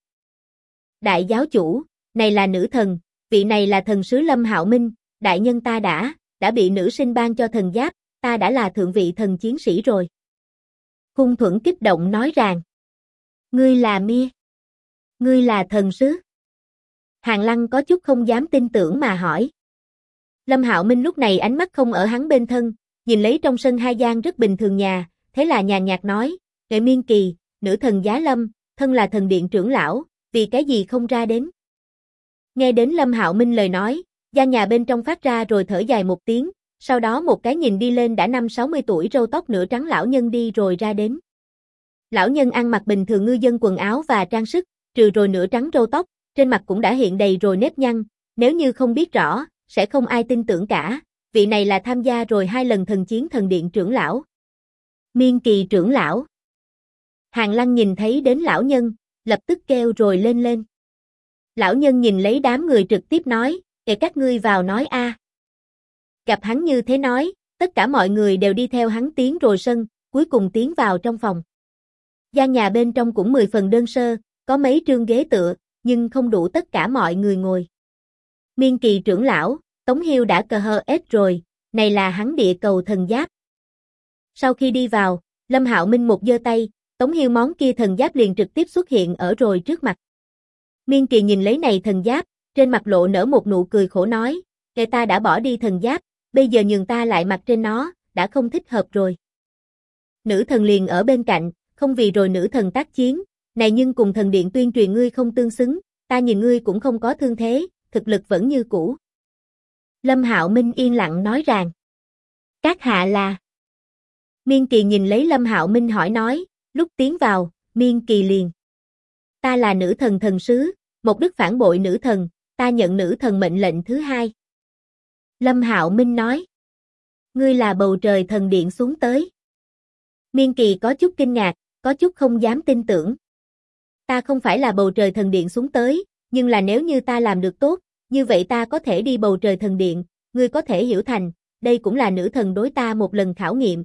Đại giáo chủ, này là nữ thần, vị này là thần sứ Lâm Hạo Minh, đại nhân ta đã bị nữ sinh ban cho thần giáp, ta đã là thượng vị thần chiến sĩ rồi. Khung Thuẫn kích động nói rằng, ngươi là Mia, ngươi là thần sứ. Hàng Lăng có chút không dám tin tưởng mà hỏi. Lâm Hạo Minh lúc này ánh mắt không ở hắn bên thân, nhìn lấy trong sân hai gian rất bình thường nhà, thế là nhàn nhạt nói, Nghệ Miên Kỳ, nữ thần Giá Lâm, thân là thần điện trưởng lão, vì cái gì không ra đến. Nghe đến Lâm Hạo Minh lời nói, gian nhà bên trong phát ra rồi thở dài một tiếng, sau đó một cái nhìn đi lên đã 50-60 tuổi râu tóc nửa trắng lão nhân đi rồi ra đến. Lão nhân ăn mặc bình thường ngư dân quần áo và trang sức, trừ rồi nửa trắng râu tóc, trên mặt cũng đã hiện đầy rồi nếp nhăn, nếu như không biết rõ, sẽ không ai tin tưởng cả, vị này là tham gia rồi 2 lần thần chiến thần điện trưởng lão. Miên Kỳ trưởng lão. Hàng Lăng nhìn thấy đến lão nhân, lập tức kêu rồi lên lên. Lão nhân nhìn lấy đám người trực tiếp nói, kể các ngươi vào nói a. Gặp hắn như thế nói, tất cả mọi người đều đi theo hắn tiến rồi sân, cuối cùng tiến vào trong phòng. Gian nhà bên trong cũng 10 phần đơn sơ, có mấy trương ghế tựa, nhưng không đủ tất cả mọi người ngồi. Miên Kỳ trưởng lão, Tống Hiêu đã cờ hờ ết rồi, này là hắn địa cầu thần giáp. Sau khi đi vào, Lâm Hạo Minh một giơ tay, Tống Hiêu món kia thần giáp liền trực tiếp xuất hiện ở rồi trước mặt. Miên Kỳ nhìn lấy này thần giáp, trên mặt lộ nở một nụ cười khổ nói, người ta đã bỏ đi thần giáp, bây giờ nhường ta lại mặc trên nó, đã không thích hợp rồi. Nữ thần liền ở bên cạnh, không vì rồi nữ thần tác chiến, này nhưng cùng thần điện tuyên truyền ngươi không tương xứng, ta nhìn ngươi cũng không có thương thế, thực lực vẫn như cũ. Lâm Hạo Minh yên lặng nói rằng, các hạ là. Miên Kỳ nhìn lấy Lâm Hạo Minh hỏi nói, lúc tiến vào, Miên Kỳ liền. Ta là nữ thần thần sứ, một đức phản bội nữ thần, ta nhận nữ thần mệnh lệnh thứ 2. Lâm Hạo Minh nói, ngươi là bầu trời thần điện xuống tới. Miên Kỳ có chút kinh ngạc, có chút không dám tin tưởng. Ta không phải là bầu trời thần điện xuống tới, nhưng là nếu như ta làm được tốt, như vậy ta có thể đi bầu trời thần điện, ngươi có thể hiểu thành, đây cũng là nữ thần đối ta một lần khảo nghiệm.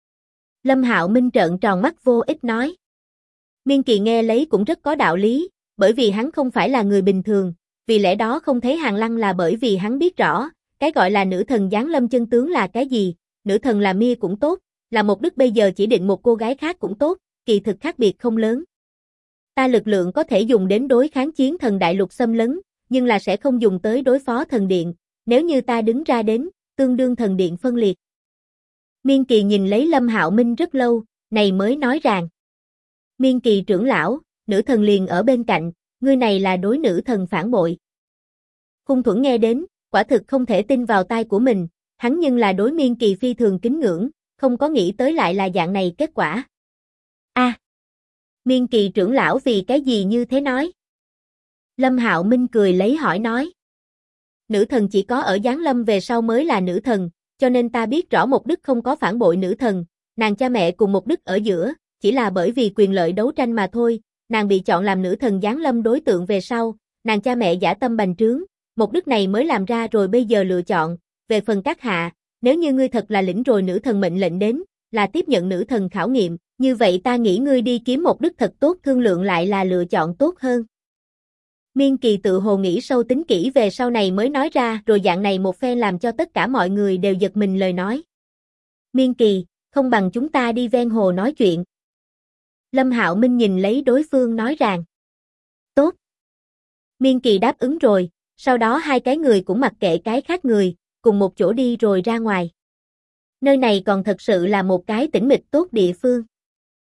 Lâm Hạo Minh trợn tròn mắt vô ích nói. Miên Kỳ nghe lấy cũng rất có đạo lý, bởi vì hắn không phải là người bình thường, vì lẽ đó không thấy Hàng Lăng là bởi vì hắn biết rõ, cái gọi là nữ thần giáng lâm chân tướng là cái gì, nữ thần là Mia cũng tốt, là một đức bây giờ chỉ định một cô gái khác cũng tốt, kỳ thực khác biệt không lớn. Ta lực lượng có thể dùng đến đối kháng chiến thần đại lục xâm lấn, nhưng là sẽ không dùng tới đối phó thần điện, nếu như ta đứng ra đến, tương đương thần điện phân liệt. Miên Kỳ nhìn lấy Lâm Hạo Minh rất lâu, này mới nói rằng. Miên Kỳ trưởng lão, nữ thần liền ở bên cạnh, ngươi này là đối nữ thần phản bội. Khung Thuẫn nghe đến, quả thực không thể tin vào tai của mình, hắn nhưng là đối Miên Kỳ phi thường kính ngưỡng, không có nghĩ tới lại là dạng này kết quả. A, Miên Kỳ trưởng lão vì cái gì như thế nói? Lâm Hạo Minh cười lấy hỏi nói. Nữ thần chỉ có ở giáng lâm về sau mới là nữ thần, cho nên ta biết rõ một đức không có phản bội nữ thần, nàng cha mẹ cùng một đức ở giữa, chỉ là bởi vì quyền lợi đấu tranh mà thôi, nàng bị chọn làm nữ thần giáng lâm đối tượng về sau, nàng cha mẹ dã tâm bành trướng, một đức này mới làm ra rồi bây giờ lựa chọn, về phần các hạ, nếu như ngươi thật là lĩnh rồi nữ thần mệnh lệnh đến, là tiếp nhận nữ thần khảo nghiệm, như vậy ta nghĩ ngươi đi kiếm một đức thật tốt thương lượng lại là lựa chọn tốt hơn. Miên Kỳ tự hồ nghĩ sâu tính kỹ về sau này mới nói ra rồi dạng này một phen làm cho tất cả mọi người đều giật mình lời nói. Miên Kỳ, không bằng chúng ta đi ven hồ nói chuyện. Lâm Hạo Minh nhìn lấy đối phương nói rằng. Tốt. Miên Kỳ đáp ứng rồi, sau đó hai cái người cũng mặc kệ cái khác người, cùng một chỗ đi rồi ra ngoài. Nơi này còn thật sự là một cái tĩnh mịch tốt địa phương.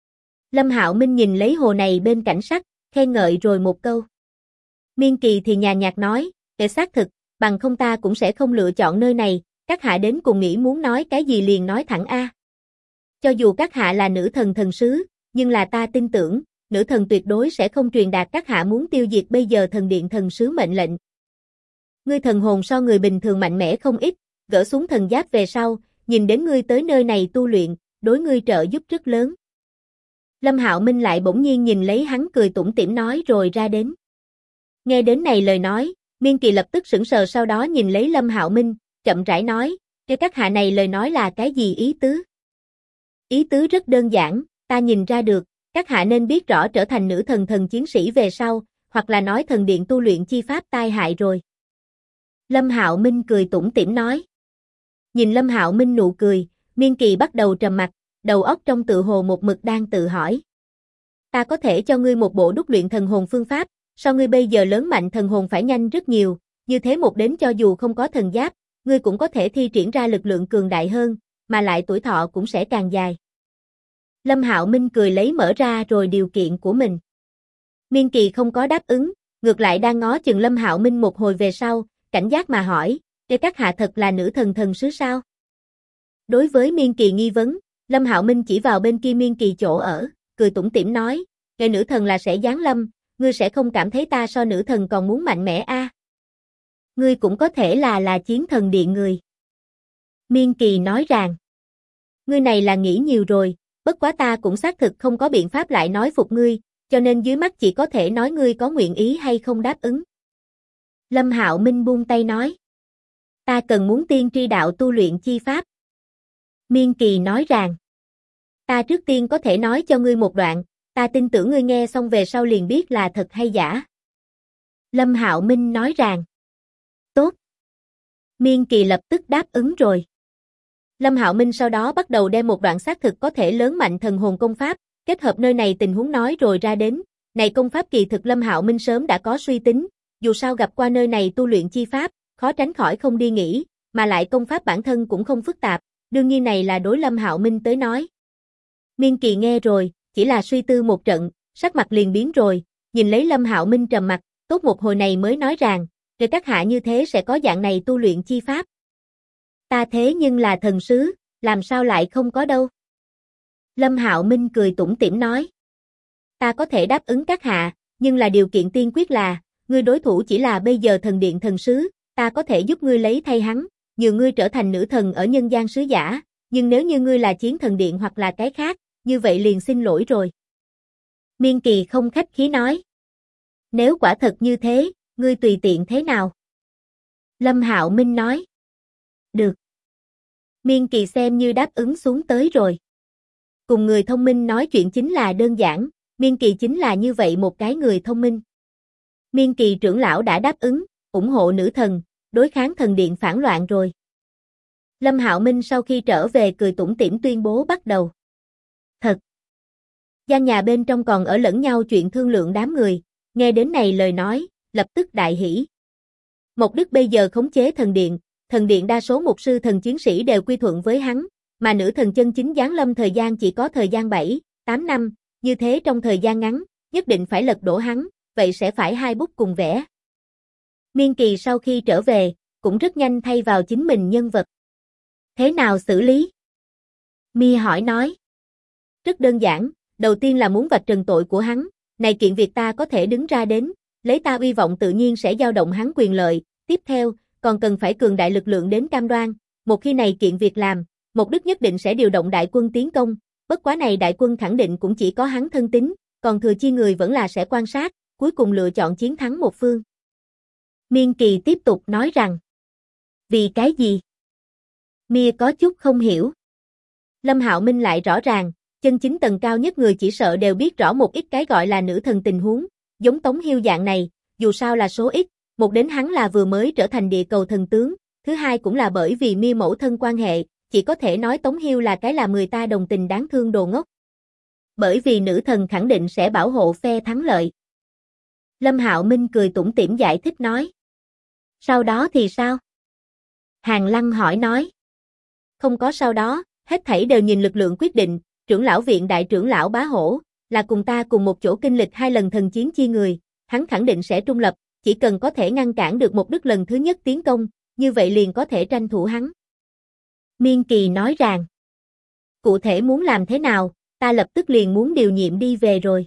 Lâm Hạo Minh nhìn lấy hồ này bên cảnh sắc, khen ngợi rồi một câu. Miên Kỳ thì nhàn nhạt nói, để xác thực, bằng không ta cũng sẽ không lựa chọn nơi này, các hạ đến cùng nghĩ muốn nói cái gì liền nói thẳng a. Cho dù các hạ là nữ thần thần sứ, nhưng là ta tin tưởng, nữ thần tuyệt đối sẽ không truyền đạt các hạ muốn tiêu diệt bây giờ thần điện thần sứ mệnh lệnh. Ngươi thần hồn so người bình thường mạnh mẽ không ít, gỡ xuống thần giáp về sau, nhìn đến ngươi tới nơi này tu luyện, đối ngươi trợ giúp rất lớn. Lâm Hạo Minh lại bỗng nhiên nhìn lấy hắn cười tủm tỉm nói rồi ra đến. Nghe đến này lời nói, Miên Kỳ lập tức sững sờ sau đó nhìn lấy Lâm Hạo Minh, chậm rãi nói, cái các hạ này lời nói là cái gì ý tứ? Ý tứ rất đơn giản, ta nhìn ra được, các hạ nên biết rõ trở thành nữ thần thần chiến sĩ về sau, hoặc là nói thần điện tu luyện chi pháp tai hại rồi. Lâm Hạo Minh cười tủm tỉm nói. Nhìn Lâm Hạo Minh nụ cười, Miên Kỳ bắt đầu trầm mặc, đầu óc trong tự hồ một mực đang tự hỏi. Ta có thể cho ngươi một bộ đúc luyện thần hồn phương pháp, so ngươi bây giờ lớn mạnh thần hồn phải nhanh rất nhiều, như thế một đến cho dù không có thần giáp, ngươi cũng có thể thi triển ra lực lượng cường đại hơn, mà lại tuổi thọ cũng sẽ càng dài. Lâm Hạo Minh cười lấy mở ra rồi điều kiện của mình. Miên Kỳ không có đáp ứng, ngược lại đang ngó chừng Lâm Hạo Minh một hồi về sau, cảnh giác mà hỏi, để các hạ thật là nữ thần thần sứ sao? Đối với Miên Kỳ nghi vấn, Lâm Hạo Minh chỉ vào bên kia Miên Kỳ chỗ ở, cười tủm tỉm nói, ngày nữ thần là sẽ giáng lâm, ngươi sẽ không cảm thấy ta so nữ thần còn muốn mạnh mẽ a? Ngươi cũng có thể là chiến thần điện người. Miên Kỳ nói rằng, ngươi này là nghĩ nhiều rồi, bất quá ta cũng xác thực không có biện pháp lại nói phục ngươi, cho nên dưới mắt chỉ có thể nói ngươi có nguyện ý hay không đáp ứng. Lâm Hạo Minh buông tay nói, ta cần muốn tiên tri đạo tu luyện chi pháp. Miên Kỳ nói rằng, ta trước tiên có thể nói cho ngươi một đoạn, ta tin tưởng ngươi nghe xong về sau liền biết là thật hay giả. Lâm Hạo Minh nói rằng, tốt. Miên Kỳ lập tức đáp ứng rồi. Lâm Hạo Minh sau đó bắt đầu đem một đoạn xác thực có thể lớn mạnh thần hồn công pháp, kết hợp nơi này tình huống nói rồi ra đến. Này công pháp kỳ thực Lâm Hạo Minh sớm đã có suy tính, dù sao gặp qua nơi này tu luyện chi pháp, khó tránh khỏi không đi nghĩ, mà lại công pháp bản thân cũng không phức tạp, đương nhiên này là đối Lâm Hạo Minh tới nói. Miên Kỳ nghe rồi, chỉ là suy tư một trận, sắc mặt liền biến rồi, nhìn lấy Lâm Hạo Minh trầm mặt, tốt một hồi này mới nói rằng, rồi các hạ như thế sẽ có dạng này tu luyện chi pháp. Ta thế nhưng là thần sứ, làm sao lại không có đâu. Lâm Hạo Minh cười tủm tỉm nói. Ta có thể đáp ứng các hạ, nhưng là điều kiện tiên quyết là, ngươi đối thủ chỉ là bây giờ thần điện thần sứ, ta có thể giúp ngươi lấy thay hắn, nhường ngươi trở thành nữ thần ở nhân gian sứ giả, nhưng nếu như ngươi là chiến thần điện hoặc là cái khác, như vậy liền xin lỗi rồi. Miên Kỳ không khách khí nói. Nếu quả thật như thế, ngươi tùy tiện thế nào? Lâm Hạo Minh nói. Được. Miên Kỳ xem như đáp ứng xuống tới rồi. Cùng người thông minh nói chuyện chính là đơn giản, Miên Kỳ chính là như vậy một cái người thông minh. Miên Kỳ trưởng lão đã đáp ứng, ủng hộ nữ thần, đối kháng thần điện phản loạn rồi. Lâm Hạo Minh sau khi trở về cười tủm tỉm tuyên bố bắt đầu. Thật. Gian nhà bên trong còn ở lẫn nhau chuyện thương lượng đám người, nghe đến này lời nói, lập tức đại hỉ. Mộc Đức bây giờ khống chế thần điện đa số mục sư thần chiến sĩ đều quy thuận với hắn, mà nữ thần chân chính giáng lâm thời gian chỉ có thời gian 7, 8 năm, như thế trong thời gian ngắn, nhất định phải lật đổ hắn, vậy sẽ phải hai bút cùng vẽ. Miên Kỳ sau khi trở về, cũng rất nhanh thay vào chính mình nhân vật. Thế nào xử lý? Mi hỏi nói. Rất đơn giản, đầu tiên là muốn vạch trần tội của hắn, này kiện việc ta có thể đứng ra đến, lấy ta uy vọng tự nhiên sẽ dao động hắn quyền lợi, tiếp theo, còn cần phải cường đại lực lượng đến cam đoan, một khi này kiện việc làm, Mộc Đức nhất định sẽ điều động đại quân tiến công, bất quá này đại quân khẳng định cũng chỉ có hắn thân tín, còn thừa chi người vẫn là sẽ quan sát, cuối cùng lựa chọn chiến thắng một phương. Miên Kỳ tiếp tục nói rằng, vì cái gì? Mia có chút không hiểu. Lâm Hạo Minh lại rõ ràng, chân chính tầng cao nhất người chỉ sợ đều biết rõ một ít cái gọi là nữ thần tình huống, giống Tống Hiêu dạng này, dù sao là số ít, một đến hắn là vừa mới trở thành địa cầu thần tướng, thứ hai cũng là bởi vì Mia mẫu thân quan hệ, chỉ có thể nói Tống Hiêu là cái làm người ta đồng tình đáng thương đồ ngốc. Bởi vì nữ thần khẳng định sẽ bảo hộ phe thắng lợi. Lâm Hạo Minh cười tủm tỉm giải thích nói. Sau đó thì sao? Hàng Lăng hỏi nói. Không có sau đó, hết thảy đều nhìn lực lượng quyết định, trưởng lão viện đại trưởng lão Bá Hổ, là cùng ta cùng một chỗ kinh lịch 2 lần thần chiến chi người, hắn khẳng định sẽ trung lập, chỉ cần có thể ngăn cản được một Đức lần thứ nhất tiến công, như vậy liền có thể tranh thủ hắn. Miên Kỳ nói rằng, cụ thể muốn làm thế nào, ta lập tức liền muốn điều nhiệm đi về rồi.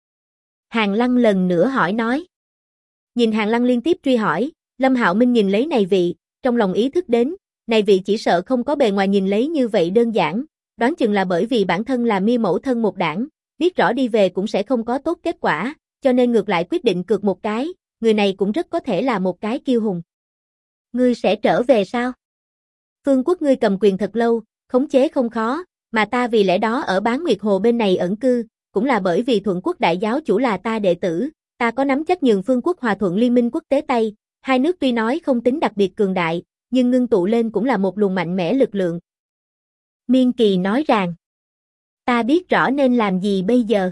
Hàn Lăng lần nữa hỏi nói. Nhìn Hàn Lăng liên tiếp truy hỏi, Lâm Hạo Minh nhìn lấy này vị, trong lòng ý thức đến, này vị chỉ sợ không có bề ngoài nhìn lấy như vậy đơn giản, đoán chừng là bởi vì bản thân là Mi mẫu thân một đảng, biết rõ đi về cũng sẽ không có tốt kết quả, cho nên ngược lại quyết định cược một cái, người này cũng rất có thể là một cái kiêu hùng. Ngươi sẽ trở về sao? Phương Quốc ngươi cầm quyền thật lâu, khống chế không khó, mà ta vì lẽ đó ở Bán Nguyệt Hồ bên này ẩn cư, cũng là bởi vì Thuận Quốc đại giáo chủ là ta đệ tử, ta có nắm chắc nhường Phương Quốc hòa thuận liên minh quốc tế Tây, hai nước tuy nói không tính đặc biệt cường đại, nhưng ngưng tụ lên cũng là một luồng mạnh mẽ lực lượng. Miên Kỳ nói rằng, ta biết rõ nên làm gì bây giờ.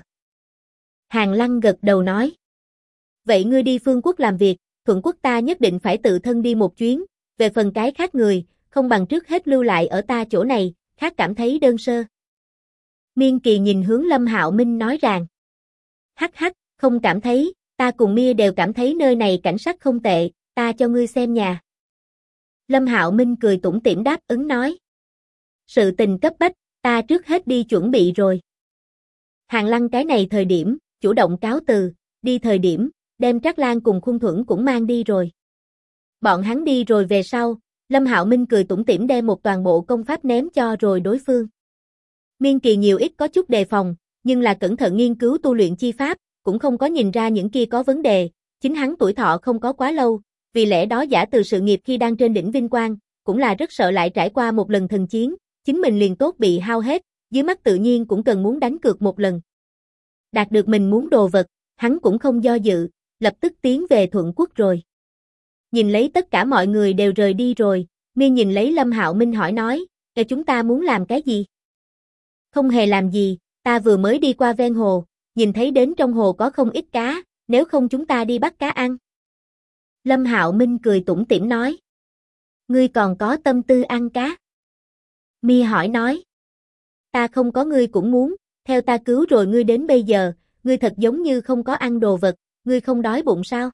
Hàn Lăng gật đầu nói, vậy ngươi đi Phương Quốc làm việc, Thuận Quốc ta nhất định phải tự thân đi một chuyến, về phần cái khác người, không bằng trước hết lưu lại ở ta chỗ này, khác cảm thấy đơn sơ. Miên Kỳ nhìn hướng Lâm Hạo Minh nói rằng, hắc hắc, không cảm thấy, ta cùng Mia đều cảm thấy nơi này cảnh sắc không tệ, ta cho ngươi xem nhà. Lâm Hạo Minh cười tủm tỉm đáp ứng nói, sự tình cấp bách, ta trước hết đi chuẩn bị rồi. Hàn Lăng cái này thời điểm, chủ động cáo từ, đi thời điểm, đem Trác Lan cùng Khung Thuẫn cũng mang đi rồi. Bọn hắn đi rồi về sau, Lâm Hạo Minh cười tủm tỉm đem một toàn bộ công pháp ném cho rồi đối phương. Miên Kỳ nhiều ít có chút đề phòng, nhưng là cẩn thận nghiên cứu tu luyện chi pháp, cũng không có nhìn ra những kia có vấn đề, chính hắn tuổi thọ không có quá lâu, vì lẽ đó giả từ sự nghiệp khi đang trên đỉnh vinh quang, cũng là rất sợ lại trải qua một lần thần chiến, chính mình liền tốt bị hao hết, dưới mắt tự nhiên cũng cần muốn đánh cược một lần. Đạt được mình muốn đồ vật, hắn cũng không do dự, lập tức tiến về Thuận Quốc rồi. Nhìn lấy tất cả mọi người đều rời đi rồi, Miên nhìn lấy Lâm Hạo Minh hỏi nói, chúng ta muốn làm cái gì? Không hề làm gì, ta vừa mới đi qua ven hồ, nhìn thấy đến trong hồ có không ít cá, nếu không chúng ta đi bắt cá ăn. Lâm Hạo Minh cười tủm tỉm nói. Ngươi còn có tâm tư ăn cá? Mi hỏi nói. Ta không có ngươi cũng muốn, theo ta cứu rồi ngươi đến bây giờ, ngươi thật giống như không có ăn đồ vật, ngươi không đói bụng sao?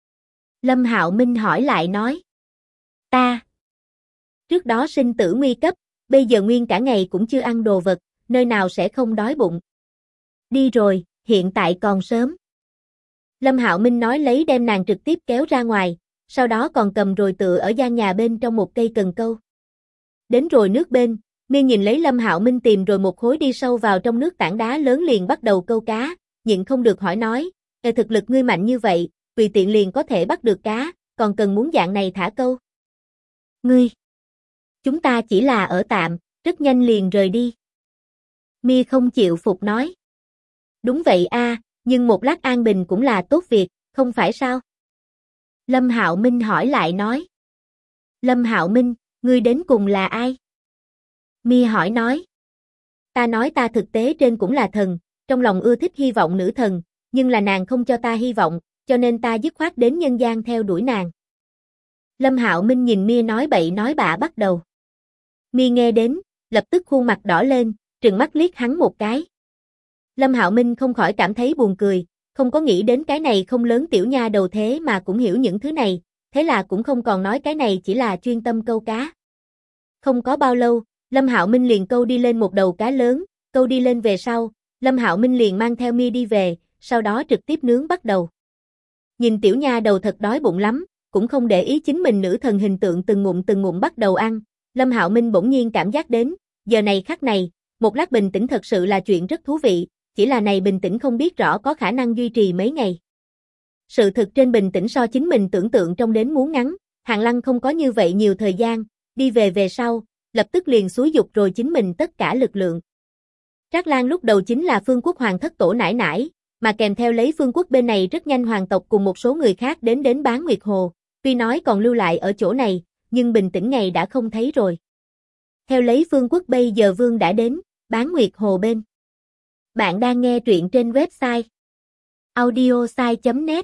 Lâm Hạo Minh hỏi lại nói. Ta. Trước đó sinh tử nguy cấp, bây giờ nguyên cả ngày cũng chưa ăn đồ vật, nơi nào sẽ không đói bụng. Đi rồi, hiện tại còn sớm. Lâm Hạo Minh nói lấy đem nàng trực tiếp kéo ra ngoài, sau đó còn cầm rồi tựa ở gian nhà bên trong một cây cần câu. Đến rồi nước bên, Miên nhìn lấy Lâm Hạo Minh tìm rồi một khối đi sâu vào trong nước tảng đá lớn liền bắt đầu câu cá, nhịn không được hỏi nói, thực lực ngươi mạnh như vậy, tùy tiện liền có thể bắt được cá, còn cần muốn dạng này thả câu. Ngươi, chúng ta chỉ là ở tạm, rất nhanh liền rời đi. Mi không chịu phục nói. Đúng vậy a, nhưng một lát an bình cũng là tốt việc, không phải sao? Lâm Hạo Minh hỏi lại nói. Lâm Hạo Minh, ngươi đến cùng là ai? Mi hỏi nói. Ta nói ta thực tế trên cũng là thần, trong lòng ưa thích hy vọng nữ thần, nhưng là nàng không cho ta hy vọng, cho nên ta dứt khoát đến nhân gian theo đuổi nàng. Lâm Hạo Minh nhìn Mi nói bậy nói bạ bắt đầu. Mi nghe đến, lập tức khuôn mặt đỏ lên, trừng mắt liếc hắn một cái. Lâm Hạo Minh không khỏi cảm thấy buồn cười, không có nghĩ đến cái này không lớn tiểu nha đầu thế mà cũng hiểu những thứ này, thế là cũng không còn nói cái này chỉ là chuyên tâm câu cá. Không có bao lâu, Lâm Hạo Minh liền câu đi lên một đầu cá lớn, câu đi lên về sau, Lâm Hạo Minh liền mang theo Mi đi về, sau đó trực tiếp nướng bắt đầu. Nhìn tiểu nha đầu thật đói bụng lắm, cũng không để ý chính mình nữ thần hình tượng từng ngụm bắt đầu ăn, Lâm Hạo Minh bỗng nhiên cảm giác đến, giờ này khắc này, một lát bình tĩnh thật sự là chuyện rất thú vị, chỉ là này bình tĩnh không biết rõ có khả năng duy trì mấy ngày. Sự thực trên bình tĩnh so chính mình tưởng tượng trong đến muốn ngắn, Hàn Lăng không có như vậy nhiều thời gian, đi về sau, lập tức liền xúi dục rồi chính mình tất cả lực lượng. Trác Lan lúc đầu chính là Phương Quốc hoàng thất tổ nải nải, mà kèm theo lấy Phương Quốc bên này rất nhanh hoàng tộc cùng một số người khác đến Bán Nguyệt Hồ, tuy nói còn lưu lại ở chỗ này, nhưng bình tĩnh ngày đã không thấy rồi. Theo lấy Phương Quốc bây giờ vương đã đến, Bán Nguyệt Hồ bên. Bạn đang nghe truyện trên website audiosai.net.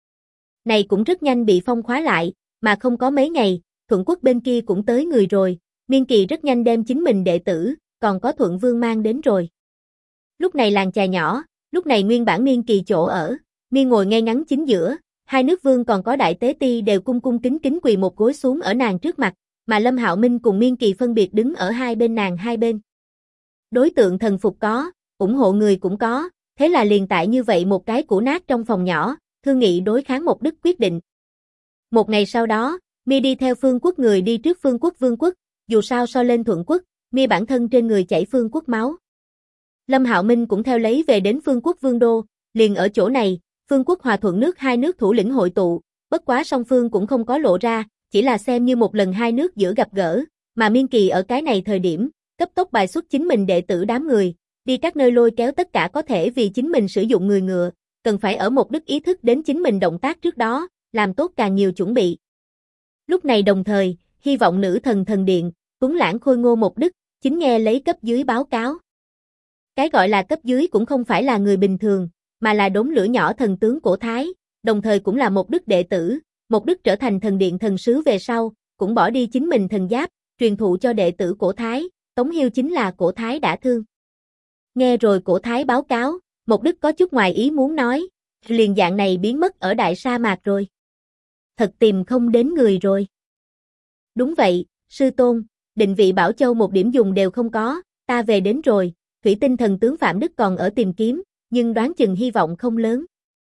Này cũng rất nhanh bị phong khóa lại, mà không có mấy ngày, Thuận Quốc bên kia cũng tới người rồi, Miên Kỳ rất nhanh đem chính mình đệ tử, còn có Thuận Vương mang đến rồi. Lúc này làng chài nhỏ, Lúc này nguyên bản Miên Kỳ chỗ ở, Miên ngồi ngay ngắn chính giữa, hai nước vương còn có đại tế ti đều cung cung kính kính quỳ một gối xuống ở nàng trước mặt, mà Lâm Hạo Minh cùng Miên Kỳ phân biệt đứng ở hai bên nàng hai bên. Đối tượng thần phục có, ủng hộ người cũng có, thế là liền tại như vậy một cái củ nát trong phòng nhỏ, thương nghị đối kháng Mộc Đức quyết định. Một ngày sau đó, Mi đi theo Phương Quốc người đi trước Phương Quốc Vương Quốc, dù sao so lên Thuận Quốc, Mi bản thân trên người chảy Phương Quốc máu. Lâm Hạo Minh cũng theo lấy về đến Phương Quốc Vương Đô, liền ở chỗ này, Phương Quốc Hòa Thuận nước hai nước thủ lĩnh hội tụ, bất quá song phương cũng không có lộ ra, chỉ là xem như một lần hai nước giữa gặp gỡ, mà Miên Kỳ ở cái này thời điểm, cấp tốc bài xuất chính mình đệ tử đám người, đi các nơi lôi kéo tất cả có thể vì chính mình sử dụng người ngựa, cần phải ở Mộc Đức ý thức đến chính mình động tác trước đó, làm tốt càng nhiều chuẩn bị. Lúc này đồng thời, hy vọng nữ thần thần điện, tuấn lãng khôi ngô Mộc Đức, chính nghe lấy cấp dưới báo cáo. Cái gọi là cấp dưới cũng không phải là người bình thường, mà là đốm lửa nhỏ thần tướng Cổ Thái, đồng thời cũng là Mộc Đức đệ tử. Mộc Đức trở thành thần điện thần sứ về sau, cũng bỏ đi chính mình thần giáp, truyền thụ cho đệ tử Cổ Thái, Tống Hiêu chính là Cổ Thái đã thương. Nghe rồi Cổ Thái báo cáo, Mộc Đức có chút ngoài ý muốn nói, liền dạng này biến mất ở đại sa mạc rồi. Thật tìm không đến người rồi. Đúng vậy, sư tôn, định vị Bảo Châu một điểm dùng đều không có, ta về đến rồi, thủy tinh thần tướng Phạm Đức còn ở tìm kiếm, nhưng đoán chừng hy vọng không lớn.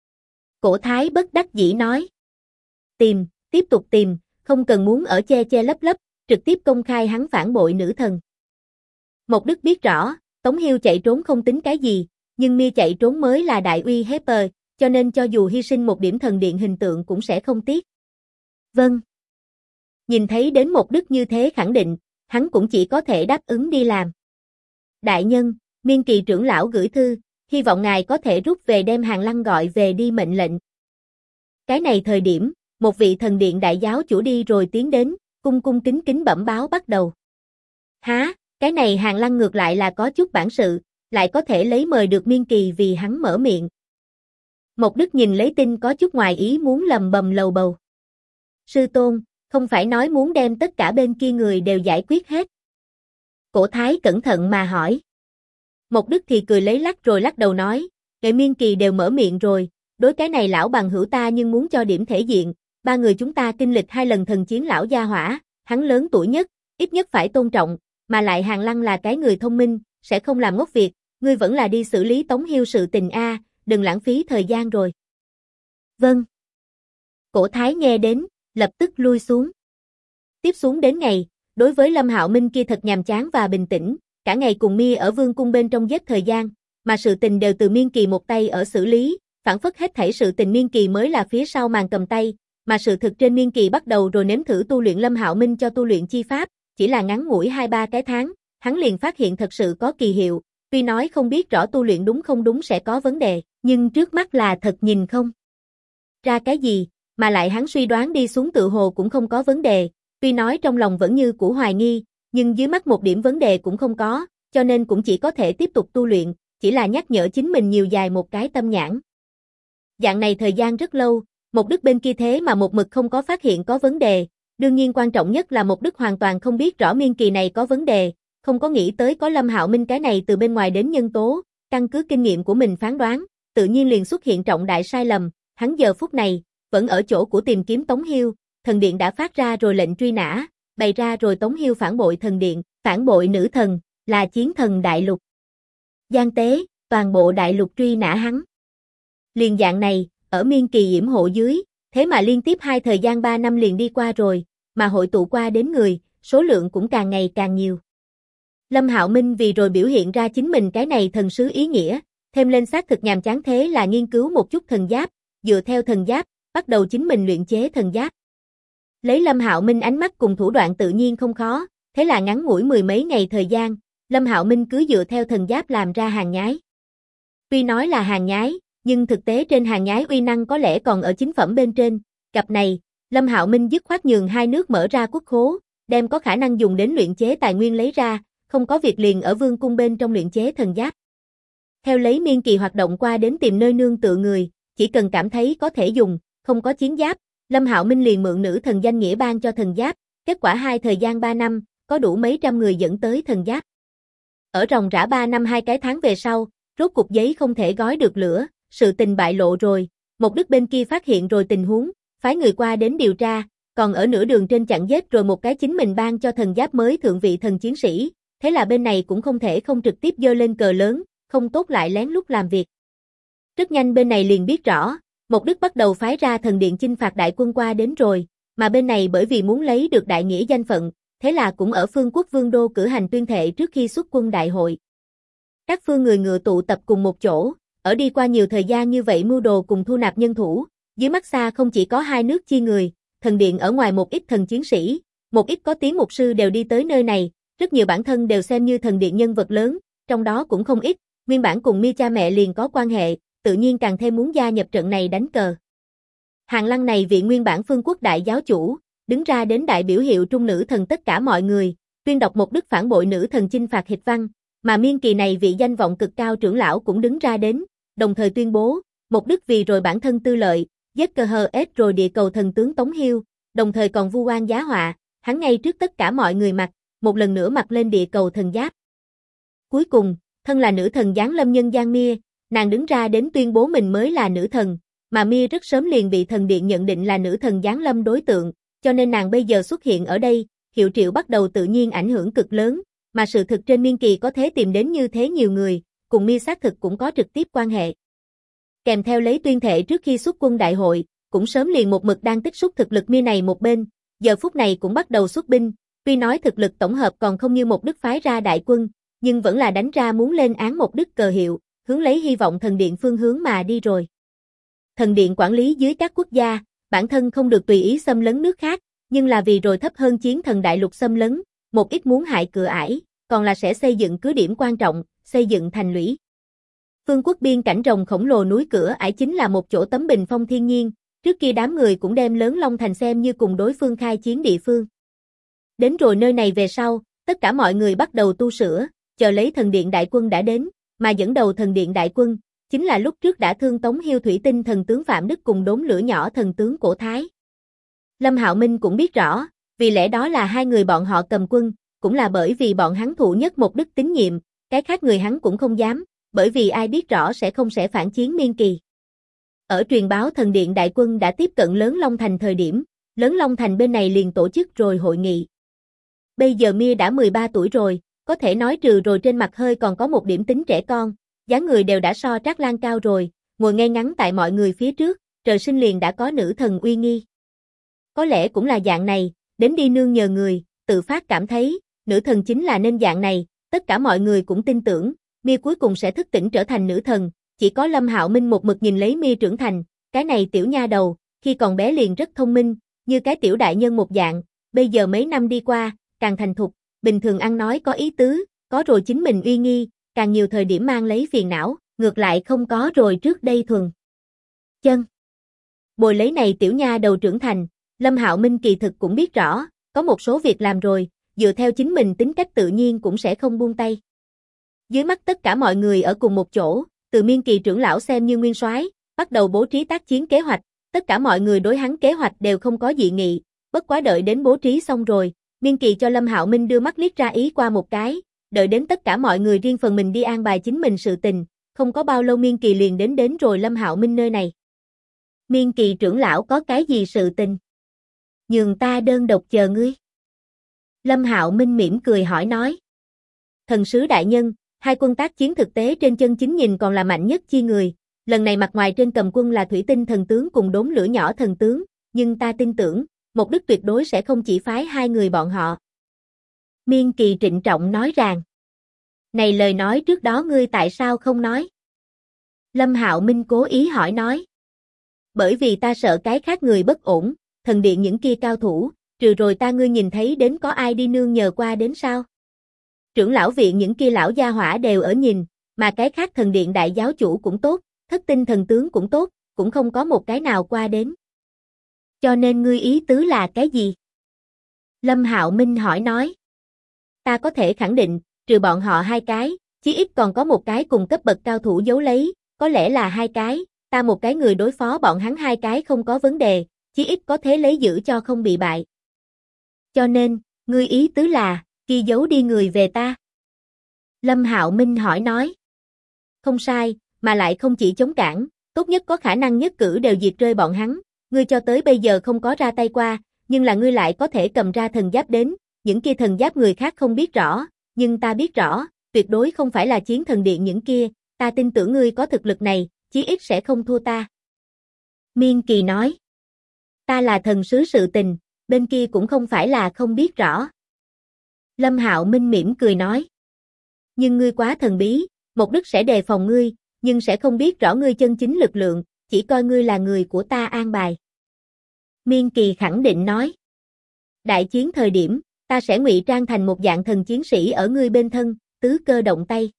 Cổ Thái bất đắc dĩ nói. Tìm, tiếp tục tìm, không cần muốn ở che che lấp lấp, trực tiếp công khai hắn phản bội nữ thần. Mộc Đức biết rõ, Tống Hiêu chạy trốn không tính cái gì, nhưng Mi chạy trốn mới là đại uy hiếp, cho nên cho dù hy sinh một điểm thần điện hình tượng cũng sẽ không tiếc. Vâng. Nhìn thấy đến Mộc Đức như thế khẳng định, hắn cũng chỉ có thể đáp ứng đi làm. Đại nhân, Miên Kỳ trưởng lão gửi thư, hy vọng ngài có thể rút về đem Hàng Lăng gọi về đi mệnh lệnh. Cái này thời điểm, một vị thần điện đại giáo chủ đi rồi tiến đến, cung cung kính kính bẩm báo bắt đầu. Há, cái này Hàng Lăng ngược lại là có chút bản sự, lại có thể lấy mời được Miên Kỳ vì hắn mở miệng. Mộc Đức nhìn lấy tin có chút ngoài ý muốn lầm bầm lầu bầu. Sư tôn, không phải nói muốn đem tất cả bên kia người đều giải quyết hết. Cổ Thái cẩn thận mà hỏi. Mộc Đức thì cười lấy lắc rồi lắc đầu nói, người Miên Kỳ đều mở miệng rồi, đối cái này lão bằng hữu ta nhưng muốn cho điểm thể diện, ba người chúng ta kinh lịch 2 lần thần chiến lão gia hỏa, hắn lớn tuổi nhất, ít nhất phải tôn trọng, mà lại Hàng Lăng là cái người thông minh, sẽ không làm ngốc việc, ngươi vẫn là đi xử lý Tống Hiêu sự tình a, đừng lãng phí thời gian rồi. Vâng. Cổ Thái nghe đến, lập tức lui xuống. Tiếp xuống đến ngày, đối với Lâm Hạo Minh kia thật nhàm chán và bình tĩnh, cả ngày cùng Mi ở vương cung bên trong giết thời gian, mà sự tình đều từ Miên Kỳ một tay ở xử lý, phản phất hết thảy sự tình Miên Kỳ mới là phía sau màn cầm tay, mà sự thực trên Miên Kỳ bắt đầu rồi nếm thử tu luyện Lâm Hạo Minh cho tu luyện chi pháp, chỉ là ngắn ngủi 2-3 cái tháng, hắn liền phát hiện thật sự có kỳ hiệu, tuy nói không biết rõ tu luyện đúng không đúng sẽ có vấn đề, nhưng trước mắt là thật nhìn không ra cái gì, mà lại hắn suy đoán đi xuống tự hồ cũng không có vấn đề, tuy nói trong lòng vẫn như cũ hoài nghi, nhưng dưới mắt một điểm vấn đề cũng không có, cho nên cũng chỉ có thể tiếp tục tu luyện, chỉ là nhắc nhở chính mình nhiều dài một cái tâm nhãn. Dạng này thời gian rất lâu, Mộc Đức bên kia thế mà một mực không có phát hiện có vấn đề, đương nhiên quan trọng nhất là Mộc Đức hoàn toàn không biết rõ Miên Kỳ này có vấn đề, không có nghĩ tới có Lâm Hạo Minh cái này từ bên ngoài đến nhân tố, căn cứ kinh nghiệm của mình phán đoán, tự nhiên liền xuất hiện trọng đại sai lầm, hắn giờ phút này, vẫn ở chỗ của tìm kiếm Tống Hiêu, thần điện đã phát ra rồi lệnh truy nã, bày ra rồi Tống Hiêu phản bội thần điện, phản bội nữ thần, là chiến thần đại lục. Gian tế, toàn bộ đại lục truy nã hắn. Liền dạng này, ở Miên Kỳ yểm hộ dưới, thế mà liên tiếp 2 thời gian 3 năm liền đi qua rồi, mà hội tụ qua đến người, số lượng cũng càng ngày càng nhiều. Lâm Hạo Minh vì rồi biểu hiện ra chính mình cái này thần sứ ý nghĩa, thêm lên xác thực nhàm chán thế là nghiên cứu một chút thần giáp, dựa theo thần giáp, bắt đầu chính mình luyện chế thần giáp. Lấy Lâm Hạo Minh ánh mắt cùng thủ đoạn tự nhiên không khó, thế là ngắn ngủi 10 mấy ngày thời gian, Lâm Hạo Minh cứ dựa theo thần giáp làm ra hàng nhái. Tuy nói là hàng nhái, nhưng thực tế trên hàng nhái uy năng có lẽ còn ở chính phẩm bên trên. Cặp này, Lâm Hạo Minh dứt khoát nhường 2 nước mở ra quốc khố, đem có khả năng dùng đến luyện chế tài nguyên lấy ra, không có việc liền ở vương cung bên trong luyện chế thần giáp. Theo lấy Miên Kỳ hoạt động qua đến tìm nơi nương tựa người, chỉ cần cảm thấy có thể dùng, không có chiến giáp, Lâm Hạo Minh liền mượn nữ thần danh nghĩa ban cho thần giáp, kết quả 2 thời gian 3 năm, có đủ mấy trăm người dẫn tới thần giáp. Ở ròng rã 3 năm 2 cái tháng về sau, rốt cục giấy không thể gói được lửa, sự tình bại lộ rồi, một đức bên kia phát hiện rồi tình huống, phái người qua đến điều tra, còn ở nửa đường trên chặn giết rồi một cái chính mình ban cho thần giáp mới thượng vị thần chiến sĩ, thế là bên này cũng không thể không trực tiếp giơ lên cờ lớn, không tốt lại lén lút làm việc. Rất nhanh bên này liền biết rõ, một đức bắt đầu phái ra thần điện chinh phạt đại quân qua đến rồi, mà bên này bởi vì muốn lấy được đại nghĩa danh phận, thế là cũng ở phương quốc vương đô cử hành tuyên thệ trước khi xuất quân đại hội. Các phương người ngựa tụ tập cùng một chỗ, ở đi qua nhiều thời gian như vậy mưu đồ cùng thu nạp nhân thủ, dưới mắt xa không chỉ có hai nước chi người, thần điện ở ngoài một ít thần chiến sĩ, một ít có tiếng mục sư đều đi tới nơi này, rất nhiều bản thân đều xem như thần điện nhân vật lớn, trong đó cũng không ít, nguyên bản cùng Mi cha mẹ liền có quan hệ, tự nhiên càng thêm muốn gia nhập trận này đánh cờ. Hàng Lăng này vị nguyên bản phương quốc đại giáo chủ, đứng ra đến đại biểu hiệu trung nữ thần tất cả mọi người, tuyên đọc một đức phản bội nữ thần chinh phạt hịch văn, mà miên kỳ này vị danh vọng cực cao trưởng lão cũng đứng ra đến, đồng thời tuyên bố, một đức vì rồi bản thân tư lợi, giết cơ hờ ết rồi địa cầu thần tướng Tống Hiêu, đồng thời còn vu oan giá họa, hắn ngay trước tất cả mọi người mặt, một lần nữa mặc lên địa cầu thần giáp. Cuối cùng, thân là nữ thần giáng lâm nhân gian Mia, nàng đứng ra đến tuyên bố mình mới là nữ thần, mà Mia rất sớm liền bị thần điện nhận định là nữ thần giáng lâm đối tượng, cho nên nàng bây giờ xuất hiện ở đây, hiệu triệu bắt đầu tự nhiên ảnh hưởng cực lớn, mà sự thực trên miên kỳ có thể tìm đến như thế nhiều người, cùng Mia xác thực cũng có trực tiếp quan hệ. Kèm theo lấy tuyên thệ trước khi xuất quân đại hội, cũng sớm liền một mực đang tích xúc thực lực Mia này một bên, giờ phút này cũng bắt đầu xuất binh, tuy nói thực lực tổng hợp còn không như một đức phái ra đại quân, nhưng vẫn là đánh ra muốn lên án một đức cờ hiệu, hướng lấy hy vọng thần điện phương hướng mà đi rồi. Thần điện quản lý dưới các quốc gia, bản thân không được tùy ý xâm lấn nước khác, nhưng là vì rồi thấp hơn chiến thần đại lục xâm lấn, một ít muốn hại cửa ải, còn là sẽ xây dựng cứ điểm quan trọng, xây dựng thành lũy. Phương quốc biên cảnh rồng khổng lồ núi cửa ải chính là một chỗ tấm bình phong thiên nhiên, trước kia đám người cũng đem lớn Long Thành xem như cùng đối phương khai chiến địa phương. Đến rồi nơi này về sau, tất cả mọi người bắt đầu tu sửa, chờ lấy thần điện đại quân đã đến, mà dẫn đầu thần điện đại quân, chính là lúc trước đã thương Tống Hiêu thủy tinh thần tướng Phạm Đức cùng đốn lửa nhỏ thần tướng Cổ Thái. Lâm Hạo Minh cũng biết rõ, vì lẽ đó là hai người bọn họ cầm quân, cũng là bởi vì bọn hắn thụ nhất một đức tín nhiệm, cái khác người hắn cũng không dám, bởi vì ai biết rõ sẽ phản chiến miên kỳ. Ở truyền báo thần điện đại quân đã tiếp cận Lớn Long Thành thời điểm, Lớn Long Thành bên này liền tổ chức rồi hội nghị. Bây giờ Mia đã 13 tuổi rồi, có thể nói trừ rồi trên mặt hơi còn có một điểm tính trẻ con, dáng người đều đã so Trác Lan cao rồi, ngồi ngay ngắn tại mọi người phía trước, trời sinh liền đã có nữ thần uy nghi. Có lẽ cũng là dạng này, đến đi nương nhờ người, tự phát cảm thấy, nữ thần chính là nên dạng này, tất cả mọi người cũng tin tưởng, Mia cuối cùng sẽ thức tỉnh trở thành nữ thần, chỉ có Lâm Hạo Minh một mực nhìn lấy Mia trưởng thành, cái này tiểu nha đầu, khi còn bé liền rất thông minh, như cái tiểu đại nhân một dạng, bây giờ mấy năm đi qua, càng thành thục, bình thường ăn nói có ý tứ, có rồi chính mình uy nghi, càng nhiều thời điểm mang lấy phiền não, ngược lại không có rồi trước đây thuần chân. Bồi lấy này tiểu nha đầu trưởng thành, Lâm Hạo Minh kỳ thực cũng biết rõ, có một số việc làm rồi, dựa theo chính mình tính cách tự nhiên cũng sẽ không buông tay. Dưới mắt tất cả mọi người ở cùng một chỗ, từ miên kỳ trưởng lão xem như nguyên soái, bắt đầu bố trí tác chiến kế hoạch, tất cả mọi người đối hắn kế hoạch đều không có dị nghị, bất quá đợi đến bố trí xong rồi, miên kỳ cho Lâm Hạo Minh đưa mắt liếc ra ý qua một cái, đợi đến tất cả mọi người riêng phần mình đi an bài chính mình sự tình, không có bao lâu miên kỳ liền đến rồi Lâm Hạo Minh nơi này. Miên kỳ trưởng lão có cái gì sự tình? Nhường ta đơn độc chờ ngươi. Lâm Hạo Minh mỉm cười hỏi nói. Thần sứ đại nhân, hai quân tác chiến thực tế trên chân chính nhìn còn là mạnh nhất chi người, lần này mặt ngoài trên cầm quân là thủy tinh thần tướng cùng đốn lửa nhỏ thần tướng, nhưng ta tin tưởng, một đức tuyệt đối sẽ không chỉ phái hai người bọn họ. Miên kỳ trịnh trọng nói rằng, này lời nói trước đó ngươi tại sao không nói? Lâm Hạo Minh cố ý hỏi nói. Bởi vì ta sợ cái khác người bất ổn, thần điện những kia cao thủ, trừ rồi ta ngươi nhìn thấy đến có ai đi nương nhờ qua đến sao? Trưởng lão viện những kia lão gia hỏa đều ở nhìn, mà cái khác thần điện đại giáo chủ cũng tốt, thất tinh thần tướng cũng tốt, cũng không có một cái nào qua đến. Cho nên ngươi ý tứ là cái gì? Lâm Hạo Minh hỏi nói. Ta có thể khẳng định, trừ bọn họ hai cái, chí ít còn có một cái cùng cấp bậc cao thủ giấu lấy, có lẽ là hai cái, ta một cái người đối phó bọn hắn hai cái không có vấn đề, chí ít có thế lấy giữ cho không bị bại. Cho nên, ngươi ý tứ là, kia giấu đi người về ta. Lâm Hạo Minh hỏi nói. Không sai, mà lại không chỉ chống cản, tốt nhất có khả năng nhất cử đều diệt rơi bọn hắn. Ngươi cho tới bây giờ không có ra tay qua, nhưng là ngươi lại có thể cầm ra thần giáp đến, những kia thần giáp người khác không biết rõ, nhưng ta biết rõ, tuyệt đối không phải là chiến thần điện những kia, ta tin tưởng ngươi có thực lực này, chí ít sẽ không thua ta. Miên Kỳ nói, ta là thần sứ sự tình, bên kia cũng không phải là không biết rõ. Lâm Hạo Minh mỉm cười nói, nhưng ngươi quá thần bí, Mộc Đức sẽ đề phòng ngươi, nhưng sẽ không biết rõ ngươi chân chính lực lượng, chỉ coi ngươi là người của ta an bài. Miên Kỳ khẳng định nói, đại chiến thời điểm, ta sẽ ngụy trang thành một dạng thần chiến sĩ ở ngươi bên thân, tứ cơ động tay.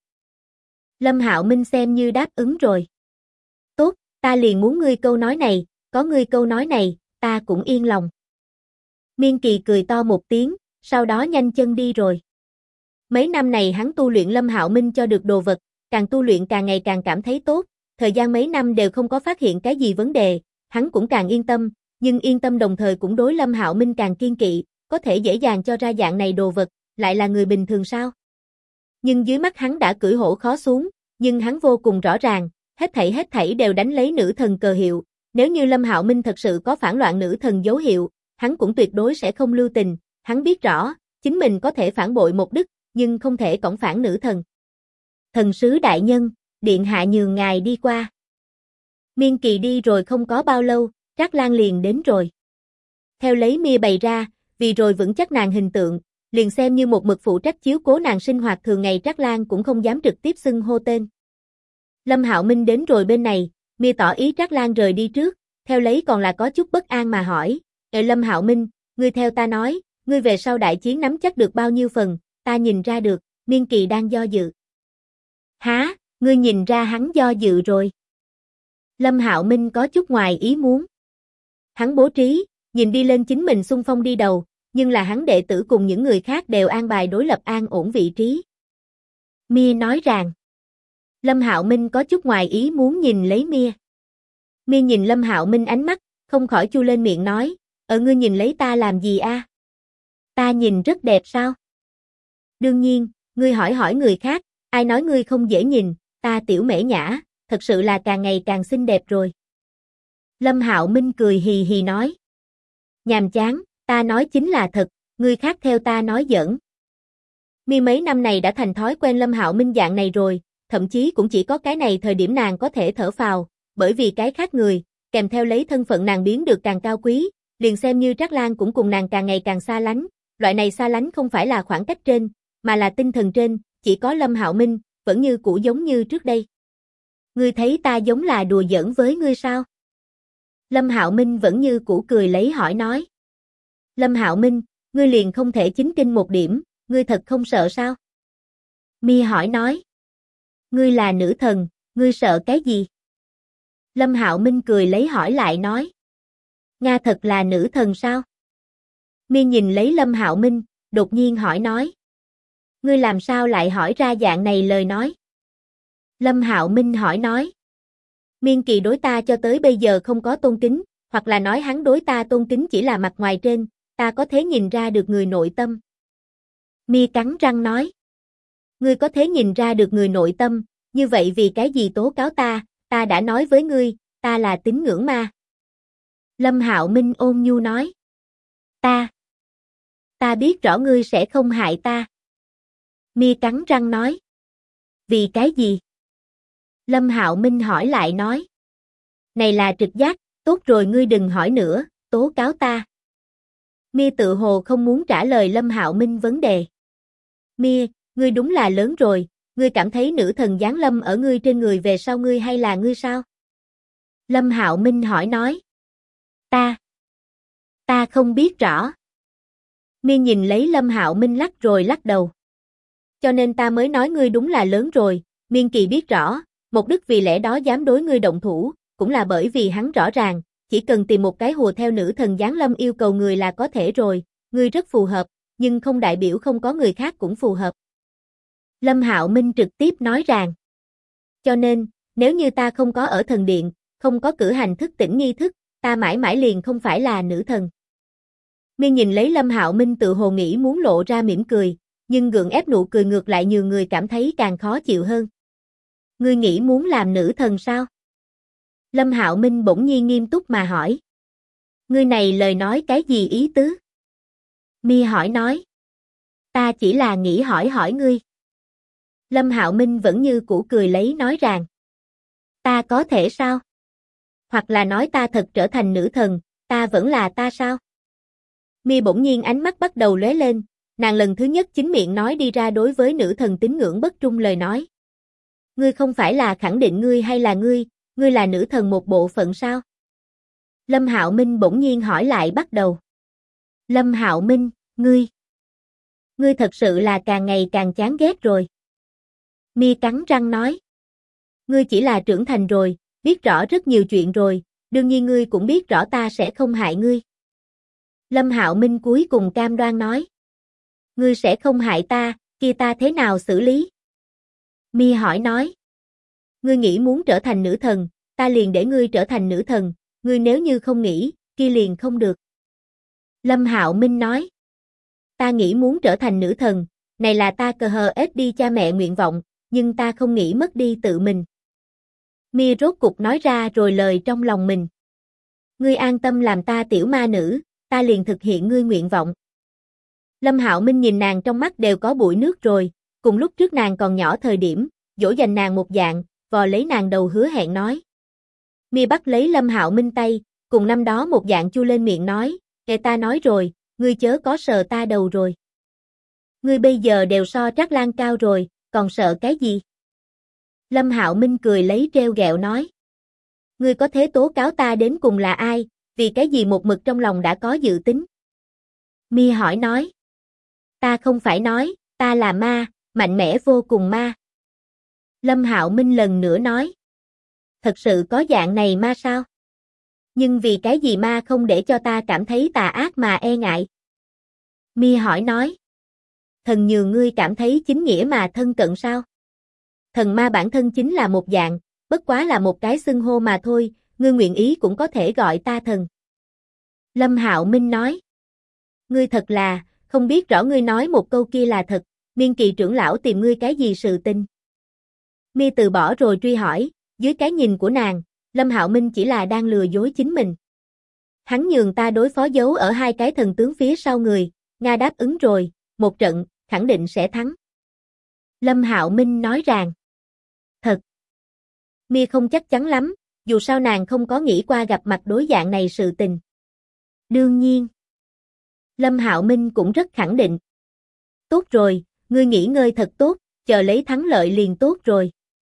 Lâm Hạo Minh xem như đáp ứng rồi. Tốt, ta liền muốn ngươi câu nói này, có ngươi câu nói này, ta cũng yên lòng. Miên Kỳ cười to một tiếng, sau đó nhanh chân đi rồi. Mấy năm này hắn tu luyện Lâm Hạo Minh cho được đồ vật, càng tu luyện càng ngày càng cảm thấy tốt, thời gian mấy năm đều không có phát hiện cái gì vấn đề, hắn cũng càng yên tâm, nhưng yên tâm đồng thời cũng đối Lâm Hạo Minh càng kiên kỵ, có thể dễ dàng cho ra dạng này đồ vật, lại là người bình thường sao? Nhưng dưới mắt hắn đã cưỡi hổ khó xuống, nhưng hắn vô cùng rõ ràng, hết thảy đều đánh lấy nữ thần cờ hiệu, nếu như Lâm Hạo Minh thật sự có phản loạn nữ thần dấu hiệu, hắn cũng tuyệt đối sẽ không lưu tình, hắn biết rõ, chính mình có thể phản bội Mộc Đức, nhưng không thể cõng phản nữ thần. Thần sứ đại nhân, điện hạ nhường ngài đi qua. Miên Kỳ đi rồi không có bao lâu, Trác Lan liền đến rồi. Theo lấy Mia bày ra, vì rồi vững chắc nàng hình tượng, liền xem như một mực phụ trách chiếu cố nàng sinh hoạt thường ngày Trác Lan cũng không dám trực tiếp xưng hô tên. Lâm Hạo Minh đến rồi bên này, Mia tỏ ý Trác Lan rời đi trước, theo lấy còn là có chút bất an mà hỏi, Lâm Hạo Minh, ngươi theo ta nói, ngươi về sau đại chiến nắm chắc được bao nhiêu phần, ta nhìn ra được, Miên Kỳ đang do dự. Hả, ngươi nhìn ra hắn do dự rồi. Lâm Hạo Minh có chút ngoài ý muốn. Hắn bố trí, nhìn đi lên chính mình xung phong đi đầu, nhưng là hắn đệ tử cùng những người khác đều an bài đối lập an ổn vị trí. Mia nói rằng, Lâm Hạo Minh có chút ngoài ý muốn nhìn lấy Mia. Mia nhìn Lâm Hạo Minh ánh mắt, không khỏi chu lên miệng nói, ngươi nhìn lấy ta làm gì a? Ta nhìn rất đẹp sao? Đương nhiên, ngươi hỏi hỏi người khác, ai nói ngươi không dễ nhìn, ta tiểu mễ nhã, thật sự là càng ngày càng xinh đẹp rồi. Lâm Hạo Minh cười hì hì nói. Nhàm chán, ta nói chính là thật, người khác theo ta nói giỡn. Mia mấy năm này đã thành thói quen Lâm Hạo Minh dạng này rồi, thậm chí cũng chỉ có cái này thời điểm nàng có thể thở phào, bởi vì cái khác người, kèm theo lấy thân phận nàng biến được càng cao quý, liền xem như Trác Lan cũng cùng nàng càng ngày càng xa lánh, loại này xa lánh không phải là khoảng cách trên, mà là tinh thần trên, chỉ có Lâm Hạo Minh, vẫn như cũ giống như trước đây. Ngươi thấy ta giống là đùa giỡn với ngươi sao? Lâm Hạo Minh vẫn như cũ cười lấy hỏi nói. Lâm Hạo Minh, ngươi liền không thể chính kinh một điểm, ngươi thật không sợ sao? Mia hỏi nói. Ngươi là nữ thần, ngươi sợ cái gì? Lâm Hạo Minh cười lấy hỏi lại nói. Nga thật là nữ thần sao? Mia nhìn lấy Lâm Hạo Minh, đột nhiên hỏi nói. Ngươi làm sao lại hỏi ra dạng này lời nói? Lâm Hạo Minh hỏi nói. Miên Kỳ đối ta cho tới bây giờ không có tôn kính, hoặc là nói hắn đối ta tôn kính chỉ là mặt ngoài trên, ta có thể nhìn ra được người nội tâm. Mia cắn răng nói. Ngươi có thể nhìn ra được người nội tâm, như vậy vì cái gì tố cáo ta đã nói với ngươi, ta là tín ngưỡng ma. Lâm Hạo Minh ôn nhu nói. Ta biết rõ ngươi sẽ không hại ta. Mia cắn răng nói. Vì cái gì? Lâm Hạo Minh hỏi lại nói. Này là trực giác, tốt rồi ngươi đừng hỏi nữa, tố cáo ta. Mia tự hồ không muốn trả lời Lâm Hạo Minh vấn đề. Mia, ngươi đúng là lớn rồi, ngươi cảm thấy nữ thần giáng lâm ở ngươi trên người về sau ngươi hay là ngươi sao? Lâm Hạo Minh hỏi nói. Ta không biết rõ. Mia nhìn lấy Lâm Hạo Minh lắc rồi lắc đầu. Cho nên ta mới nói ngươi đúng là lớn rồi, Miên Kỳ biết rõ, Mộc Đức vì lẽ đó dám đối ngươi động thủ, cũng là bởi vì hắn rõ ràng, chỉ cần tìm một cái hùa theo nữ thần giáng lâm yêu cầu người là có thể rồi, ngươi rất phù hợp, nhưng không đại biểu không có người khác cũng phù hợp. Lâm Hạo Minh trực tiếp nói rằng. Cho nên, nếu như ta không có ở thần điện, không có cử hành thức tỉnh nghi thức, ta mãi mãi liền không phải là nữ thần. Miên nhìn lấy Lâm Hạo Minh tự hồ nghĩ muốn lộ ra mỉm cười, nhưng gượng ép nụ cười ngược lại nhiều người cảm thấy càng khó chịu hơn. Ngươi nghĩ muốn làm nữ thần sao? Lâm Hạo Minh bỗng nhiên nghiêm túc mà hỏi. Ngươi này lời nói cái gì ý tứ? Mi hỏi nói. Ta chỉ là nghĩ hỏi hỏi ngươi. Lâm Hạo Minh vẫn như cũ cười lấy nói rằng. Ta có thể sao? Hoặc là nói ta thật trở thành nữ thần, ta vẫn là ta sao? Mi bỗng nhiên ánh mắt bắt đầu lóe lên, nàng lần thứ nhất chính miệng nói đi ra đối với nữ thần tín ngưỡng bất trung lời nói. Ngươi không phải là khẳng định ngươi hay là ngươi là nữ thần một bộ phận sao? Lâm Hạo Minh bỗng nhiên hỏi lại bắt đầu. Lâm Hạo Minh, ngươi thật sự là càng ngày càng chán ghét rồi. Mi cắn răng nói. Ngươi chỉ là trưởng thành rồi, biết rõ rất nhiều chuyện rồi, đương nhiên ngươi cũng biết rõ ta sẽ không hại ngươi. Lâm Hạo Minh cuối cùng cam đoan nói. Ngươi sẽ không hại ta, kia ta thế nào xử lý? Mi hỏi nói. Ngươi nghĩ muốn trở thành nữ thần, ta liền để ngươi trở thành nữ thần, ngươi nếu như không nghĩ, kia liền không được. Lâm Hạo Minh nói. Ta nghĩ muốn trở thành nữ thần, này là ta cờ hờ ết đi cha mẹ nguyện vọng, nhưng ta không nghĩ mất đi tự mình. Mi rốt cục nói ra rồi lời trong lòng mình. Ngươi an tâm làm ta tiểu ma nữ, ta liền thực hiện ngươi nguyện vọng. Lâm Hạo Minh nhìn nàng trong mắt đều có bụi nước rồi, cùng lúc trước nàng còn nhỏ thời điểm, dỗ dành nàng một dạng, vò lấy nàng đầu hứa hẹn nói. Mi bắt lấy Lâm Hạo Minh tay, cùng năm đó một dạng chu lên miệng nói, kể ta nói rồi, ngươi chớ có sờ ta đầu rồi. Ngươi bây giờ đều so Trác Lan cao rồi, còn sợ cái gì? Lâm Hạo Minh cười lấy treo gẹo nói. Ngươi có thế tố cáo ta đến cùng là ai, vì cái gì một mực trong lòng đã có dự tính? Mi hỏi nói. Ta không phải nói, ta là ma, mạnh mẽ vô cùng ma. Lâm Hạo Minh lần nữa nói. Thật sự có dạng này ma sao? Nhưng vì cái gì ma không để cho ta cảm thấy tà ác mà e ngại? Mi hỏi nói. Thần nhường ngươi cảm thấy chính nghĩa mà thân cận sao? Thần ma bản thân chính là một dạng, bất quá là một cái xưng hô mà thôi, ngươi nguyện ý cũng có thể gọi ta thần. Lâm Hạo Minh nói. Ngươi thật là, không biết rõ ngươi nói một câu kia là thật, Miên Kỳ trưởng lão tìm ngươi cái gì sự tình? Mi từ bỏ rồi truy hỏi, dưới cái nhìn của nàng, Lâm Hạo Minh chỉ là đang lừa dối chính mình. Hắn nhường ta đối phó giấu ở hai cái thần tướng phía sau người, Nga đáp ứng rồi, một trận, khẳng định sẽ thắng. Lâm Hạo Minh nói rằng. Thật. Mi không chắc chắn lắm, dù sao nàng không có nghĩ qua gặp mặt đối dạng này sự tình. Đương nhiên. Lâm Hạo Minh cũng rất khẳng định. Tốt rồi, ngươi nghỉ ngơi thật tốt, chờ lấy thắng lợi liền tốt rồi.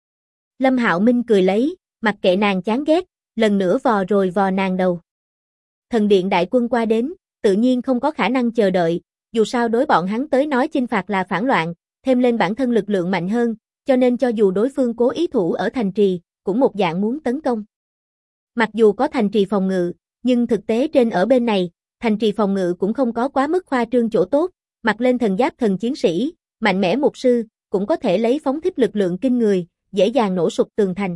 Lâm Hạo Minh cười lấy, mặc kệ nàng chán ghét, lần nữa vò rồi vò nàng đầu. Thần điện đại quân qua đến, tự nhiên không có khả năng chờ đợi, dù sao đối bọn hắn tới nói chinh phạt là phản loạn, thêm lên bản thân lực lượng mạnh hơn, cho nên cho dù đối phương cố ý thủ ở thành trì, cũng một dạng muốn tấn công. Mặc dù có thành trì phòng ngự, nhưng thực tế trên ở bên này, thành trì phòng ngự cũng không có quá mức khoa trương chỗ tốt, mặc lên thần giáp thần chiến sĩ, mạnh mẽ mục sư, cũng có thể lấy phóng thích lực lượng kinh người, dễ dàng nổ sụp tường thành.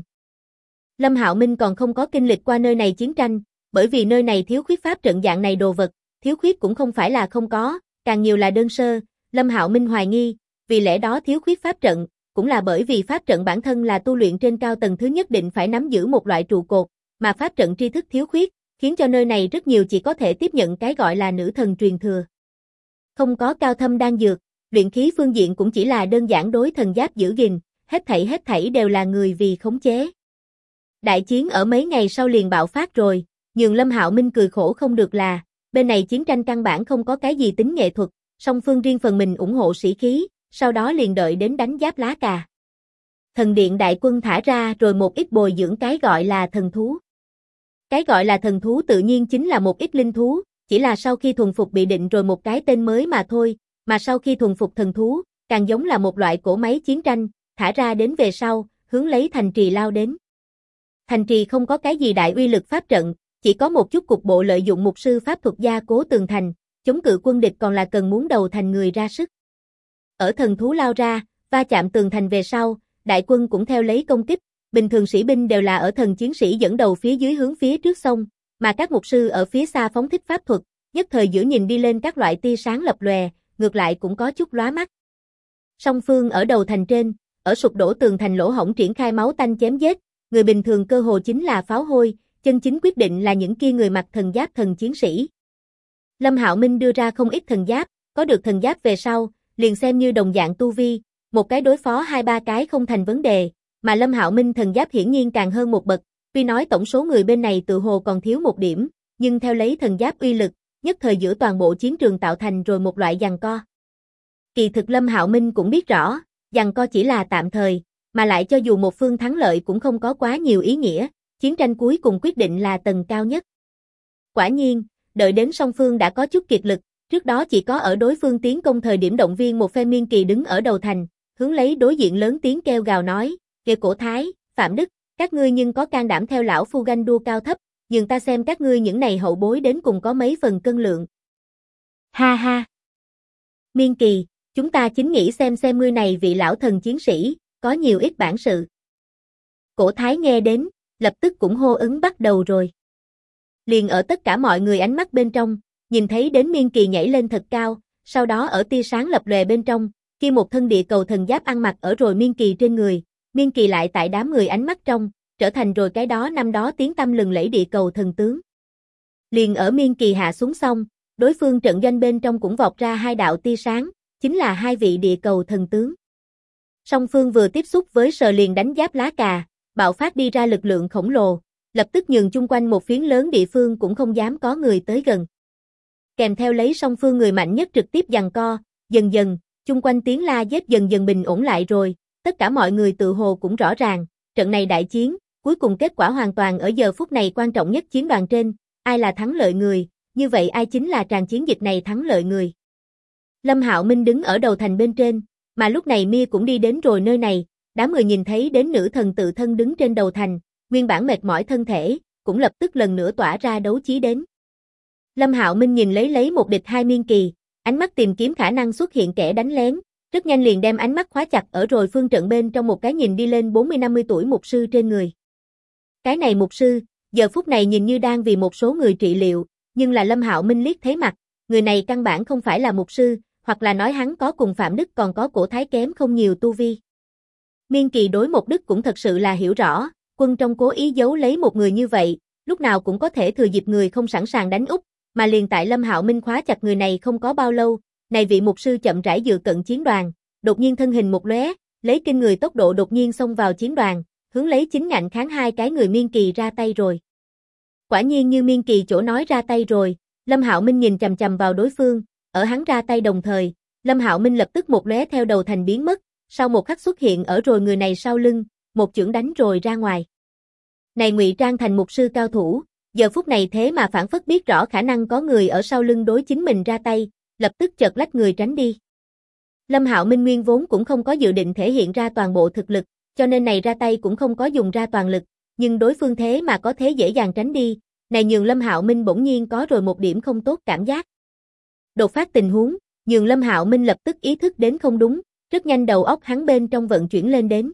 Lâm Hạo Minh còn không có kinh lịch qua nơi này chiến tranh, bởi vì nơi này thiếu khuyết pháp trận dạng này đồ vật, thiếu khuyết cũng không phải là không có, càng nhiều là đơn sơ, Lâm Hạo Minh hoài nghi, vì lẽ đó thiếu khuyết pháp trận, cũng là bởi vì pháp trận bản thân là tu luyện trên cao tầng thứ nhất định phải nắm giữ một loại trụ cột, mà pháp trận tri thức thiếu khuyết, khiến cho nơi này rất nhiều chỉ có thể tiếp nhận cái gọi là nữ thần truyền thừa. Không có cao thâm đan dược, luyện khí phương diện cũng chỉ là đơn giản đối thần giáp giữ gìn, hết thảy đều là người vì khống chế. Đại chiến ở mấy ngày sau liền bạo phát rồi, nhường Lâm Hạo Minh cười khổ không được là, bên này chiến tranh căn bản không có cái gì tính nghệ thuật, song phương riêng phần mình ủng hộ sĩ khí, sau đó liền đợi đến đánh giáp lá cà. Thần điện đại quân thả ra rồi một ít bồi dưỡng cái gọi là thần thú. Cái gọi là thần thú tự nhiên chính là một ít linh thú, chỉ là sau khi thuần phục bị định rồi một cái tên mới mà thôi, mà sau khi thuần phục thần thú, càng giống là một loại cỗ máy chiến tranh, thả ra đến về sau, hướng lấy thành trì lao đến. Thành trì không có cái gì đại uy lực pháp trận, chỉ có một chút cục bộ lợi dụng mục sư pháp thuật gia cố tường thành, chống cự quân địch còn là cần muốn đầu thành người ra sức. Ở thần thú lao ra, va chạm tường thành về sau, đại quân cũng theo lấy công kích, bình thường sĩ binh đều là ở thần chiến sĩ dẫn đầu phía dưới hướng phía trước sông, mà các mục sư ở phía xa phóng thích pháp thuật, nhất thời giữa nhìn đi lên các loại tia sáng lập lòe, ngược lại cũng có chút lóa mắt. Song phương ở đầu thành trên, ở sụp đổ tường thành lỗ hổng triển khai máu tanh chém giết, người bình thường cơ hồ chính là pháo hôi, chân chính quyết định là những kia người mặc thần giáp thần chiến sĩ. Lâm Hạo Minh đưa ra không ít thần giáp, có được thần giáp về sau, liền xem như đồng dạng tu vi, một cái đối phó 2-3 cái không thành vấn đề, mà Lâm Hạo Minh thần giáp hiển nhiên càng hơn một bậc, tuy nói tổng số người bên này tự hồ còn thiếu một điểm, nhưng theo lấy thần giáp uy lực, nhất thời giữa toàn bộ chiến trường tạo thành rồi một loại giằng co. Kỳ thực Lâm Hạo Minh cũng biết rõ, giằng co chỉ là tạm thời, mà lại cho dù một phương thắng lợi cũng không có quá nhiều ý nghĩa, chiến tranh cuối cùng quyết định là tầng cao nhất. Quả nhiên, đợi đến song phương đã có chút kiệt lực, trước đó chỉ có ở đối phương tiến công thời điểm động viên một phe Miên Kỳ đứng ở đầu thành, hướng lấy đối diện lớn tiếng kêu gào nói, kìa Cổ Thái, Phạm Đức, các ngươi nhưng có can đảm theo lão phu ganh đua cao thấp, nhưng ta xem các ngươi những này hậu bối đến cùng có mấy phần cân lượng. Ha ha! Miên Kỳ, chúng ta chính nghĩ xem ngươi này vị lão thần chiến sĩ, có nhiều ít bản sự. Cổ Thái nghe đến, lập tức cũng hô ứng bắt đầu rồi. Liền ở tất cả mọi người ánh mắt bên trong, nhìn thấy đến Miên Kỳ nhảy lên thật cao, sau đó ở tia sáng lập lòe bên trong, khi một thân địa cầu thần giáp ăn mặc ở rồi Miên Kỳ trên người, Miên Kỳ lại tại đám người ánh mắt trong, trở thành rồi cái đó năm đó tiếng tăm lừng lẫy địa cầu thần tướng. Liền ở Miên Kỳ hạ xuống xong, đối phương trận doanh bên trong cũng vọt ra hai đạo tia sáng, chính là hai vị địa cầu thần tướng. Song phương vừa tiếp xúc với sờ liền đánh giáp lá cà, bạo phát đi ra lực lượng khổng lồ, lập tức nhường chung quanh một phiến lớn địa phương cũng không dám có người tới gần. Kèm theo lấy song phương người mạnh nhất trực tiếp giằng co, dần dần, chung quanh tiếng la giết dần dần bình ổn lại rồi, tất cả mọi người tự hồ cũng rõ ràng, trận này đại chiến, cuối cùng kết quả hoàn toàn ở giờ phút này quan trọng nhất chiến đoàn trên, ai là thắng lợi người, như vậy ai chính là tràn chiến dịch này thắng lợi người. Lâm Hạo Minh đứng ở đầu thành bên trên, mà lúc này Mia cũng đi đến rồi nơi này, đám người nhìn thấy đến nữ thần tự thân đứng trên đầu thành, nguyên bản mệt mỏi thân thể, cũng lập tức lần nữa tỏa ra đấu chí đến. Lâm Hạo Minh nhìn lấy một địch hai Miên Kỳ, ánh mắt tìm kiếm khả năng xuất hiện kẻ đánh lén, rất nhanh liền đem ánh mắt khóa chặt ở rồi phương trận bên trong một cái nhìn đi lên 40-50 tuổi mục sư trên người. Cái này mục sư, giờ phút này nhìn như đang vì một số người trị liệu, nhưng là Lâm Hạo Minh liếc thấy mặt, người này căn bản không phải là mục sư, hoặc là nói hắn có cùng Phạm Đức còn có Cổ Thái kém không nhiều tu vi. Miên Kỳ đối Mục Đức cũng thật sự là hiểu rõ, quân trong cố ý giấu lấy một người như vậy, lúc nào cũng có thể thừa dịp người không sẵn sàng đánh úp, mà liền tại Lâm Hạo Minh khóa chặt người này không có bao lâu, này vị mục sư chậm rãi dựa cận chiến đoàn, đột nhiên thân hình một lóe, lấy kinh người tốc độ đột nhiên xông vào chiến đoàn, hướng lấy chính ngạnh kháng hai cái người Miên Kỳ ra tay rồi. Quả nhiên như Miên Kỳ chỗ nói ra tay rồi, Lâm Hạo Minh nhìn chằm chằm vào đối phương, ở hắn ra tay đồng thời, Lâm Hạo Minh lập tức một lóe theo đầu thành biến mất, sau một khắc xuất hiện ở rồi người này sau lưng, một chưởng đánh rồi ra ngoài. Này ngụy trang thành mục sư cao thủ, giờ phút này thế mà phản phất biết rõ khả năng có người ở sau lưng đối chính mình ra tay, lập tức chợt lách người tránh đi. Lâm Hạo Minh nguyên vốn cũng không có dự định thể hiện ra toàn bộ thực lực, cho nên này ra tay cũng không có dùng ra toàn lực, nhưng đối phương thế mà có thế dễ dàng tránh đi, này nhường Lâm Hạo Minh bỗng nhiên có rồi một điểm không tốt cảm giác. Đột phát tình huống, nhường Lâm Hạo Minh lập tức ý thức đến không đúng, rất nhanh đầu óc hắn bên trong vận chuyển lên đến.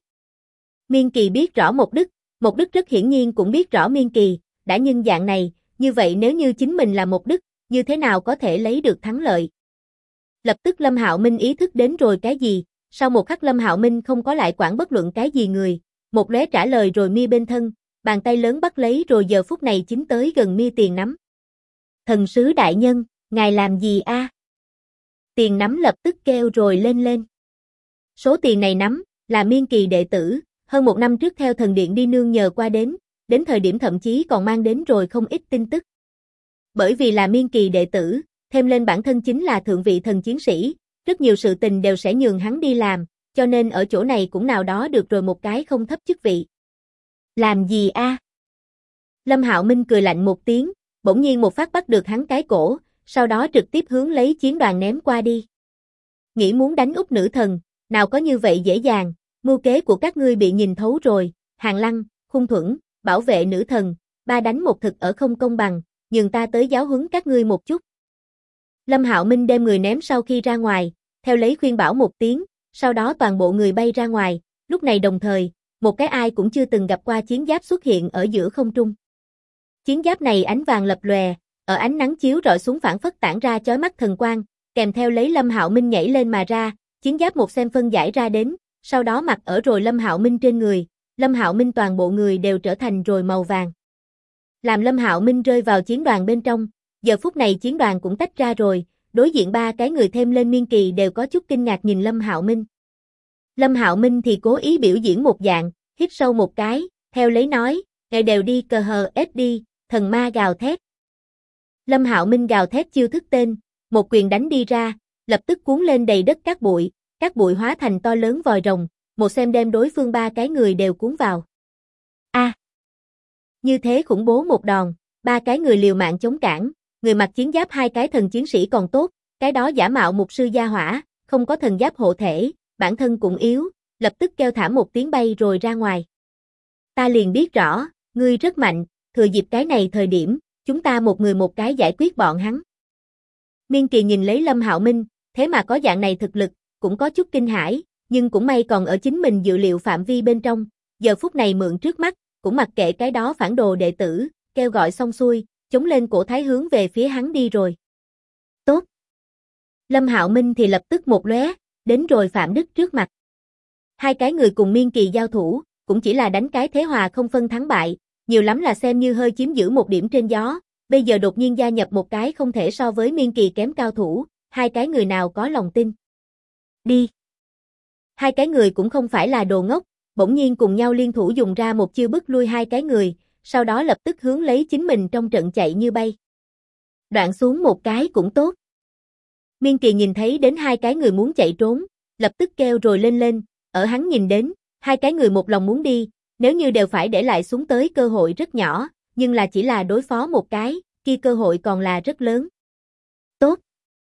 Miên Kỳ biết rõ Mục Đức rất hiển nhiên cũng biết rõ Miên Kỳ, đã nhân dạng này, như vậy nếu như chính mình là Mục Đức, như thế nào có thể lấy được thắng lợi? Lập tức Lâm Hạo Minh ý thức đến rồi cái gì, sau một khắc Lâm Hạo Minh không có lại quản bất luận cái gì người, một lóe trả lời rồi Mia bên thân, bàn tay lớn bắt lấy rồi giờ phút này chính tới gần Mia tiền nắm. Thần sứ đại nhân, ngài làm gì a? Tiền nắm lập tức kêu rồi lên. Số tiền này nắm, là Miên Kỳ đệ tử, hơn một năm trước theo thần điện đi nương nhờ qua đến thời điểm thậm chí còn mang đến rồi không ít tin tức. Bởi vì là Miên Kỳ đệ tử, thêm lên bản thân chính là thượng vị thần chiến sĩ, rất nhiều sự tình đều sẽ nhường hắn đi làm, cho nên ở chỗ này cũng nào đó được rồi một cái không thấp chức vị. Làm gì a? Lâm Hạo Minh cười lạnh một tiếng, bỗng nhiên một phát bắt được hắn cái cổ, sau đó trực tiếp hướng lấy chiến đoàn ném qua đi. Nghĩ muốn đánh úp nữ thần, nào có như vậy dễ dàng, mưu kế của các ngươi bị nhìn thấu rồi, Hàn Lăng, Khung Thuẫn, bảo vệ nữ thần, ba đánh một thực ở không công bằng, nhường ta tới giáo huấn các ngươi một chút. Lâm Hạo Minh đem người ném sau khi ra ngoài, theo lấy khuyên bảo một tiếng, sau đó toàn bộ người bay ra ngoài, lúc này đồng thời, một cái ai cũng chưa từng gặp qua chiến giáp xuất hiện ở giữa không trung. Chiến giáp này ánh vàng lập lòe, ở ánh nắng chiếu rọi xuống phản phất tản ra chói mắt thần quang, kèm theo lấy Lâm Hạo Minh nhảy lên mà ra, chiến giáp một xem phân giải ra đến, sau đó mặc ở rồi Lâm Hạo Minh trên người, Lâm Hạo Minh toàn bộ người đều trở thành rồi màu vàng. Làm Lâm Hạo Minh rơi vào chiến đoàn bên trong, giờ phút này chiến đoàn cũng tách ra rồi, đối diện ba cái người thêm lên Miên Kỳ đều có chút kinh ngạc nhìn Lâm Hạo Minh. Lâm Hạo Minh thì cố ý biểu diễn một dạng, hít sâu một cái, theo lấy nói, "Ngài đều đi cờ hờ ết đi", thần ma gào thét. Lâm Hạo Minh gào thét chiêu thức tên, một quyền đánh đi ra, lập tức cuốn lên đầy đất cát bụi hóa thành to lớn vòi rồng, một xem đem đối phương ba cái người đều cuốn vào. A! Như thế khủng bố một đòn, ba cái người liều mạng chống cản, người mặc chiến giáp hai cái thần chiến sĩ còn tốt, cái đó giả mạo mục sư gia hỏa, không có thần giáp hộ thể, bản thân cũng yếu, lập tức kêu thảm một tiếng bay rồi ra ngoài. Ta liền biết rõ, ngươi rất mạnh, thừa dịp cái này thời điểm, chúng ta một người một cái giải quyết bọn hắn. Miên Kỳ nhìn lấy Lâm Hạo Minh, thế mà có dạng này thực lực, cũng có chút kinh hãi, nhưng cũng may còn ở chính mình dự liệu phạm vi bên trong, giờ phút này mượn trước mắt, cũng mặc kệ cái đó phản đồ đệ tử, kêu gọi xong xuôi, chống lên cổ thái hướng về phía hắn đi rồi. Tốt. Lâm Hạo Minh thì lập tức một lóe, đến rồi Phạm Đức trước mặt. Hai cái người cùng Miên Kỳ giao thủ, cũng chỉ là đánh cái thế hòa không phân thắng bại, nhiều lắm là xem như hơi chiếm giữ một điểm trên gió, bây giờ đột nhiên gia nhập một cái không thể so với Miên Kỳ kém cao thủ, hai cái người nào có lòng tin. Đi. Hai cái người cũng không phải là đồ ngốc, bỗng nhiên cùng nhau liên thủ dùng ra một chiêu bức lui hai cái người, sau đó lập tức hướng lấy chính mình trong trận chạy như bay. Đoạn xuống một cái cũng tốt. Miên Kỳ nhìn thấy đến hai cái người muốn chạy trốn, lập tức kêu rồi lên, ở hắn nhìn đến, hai cái người một lòng muốn đi, nếu như đều phải để lại xuống tới cơ hội rất nhỏ, nhưng là chỉ là đối phó một cái, kia cơ hội còn là rất lớn. Tốt.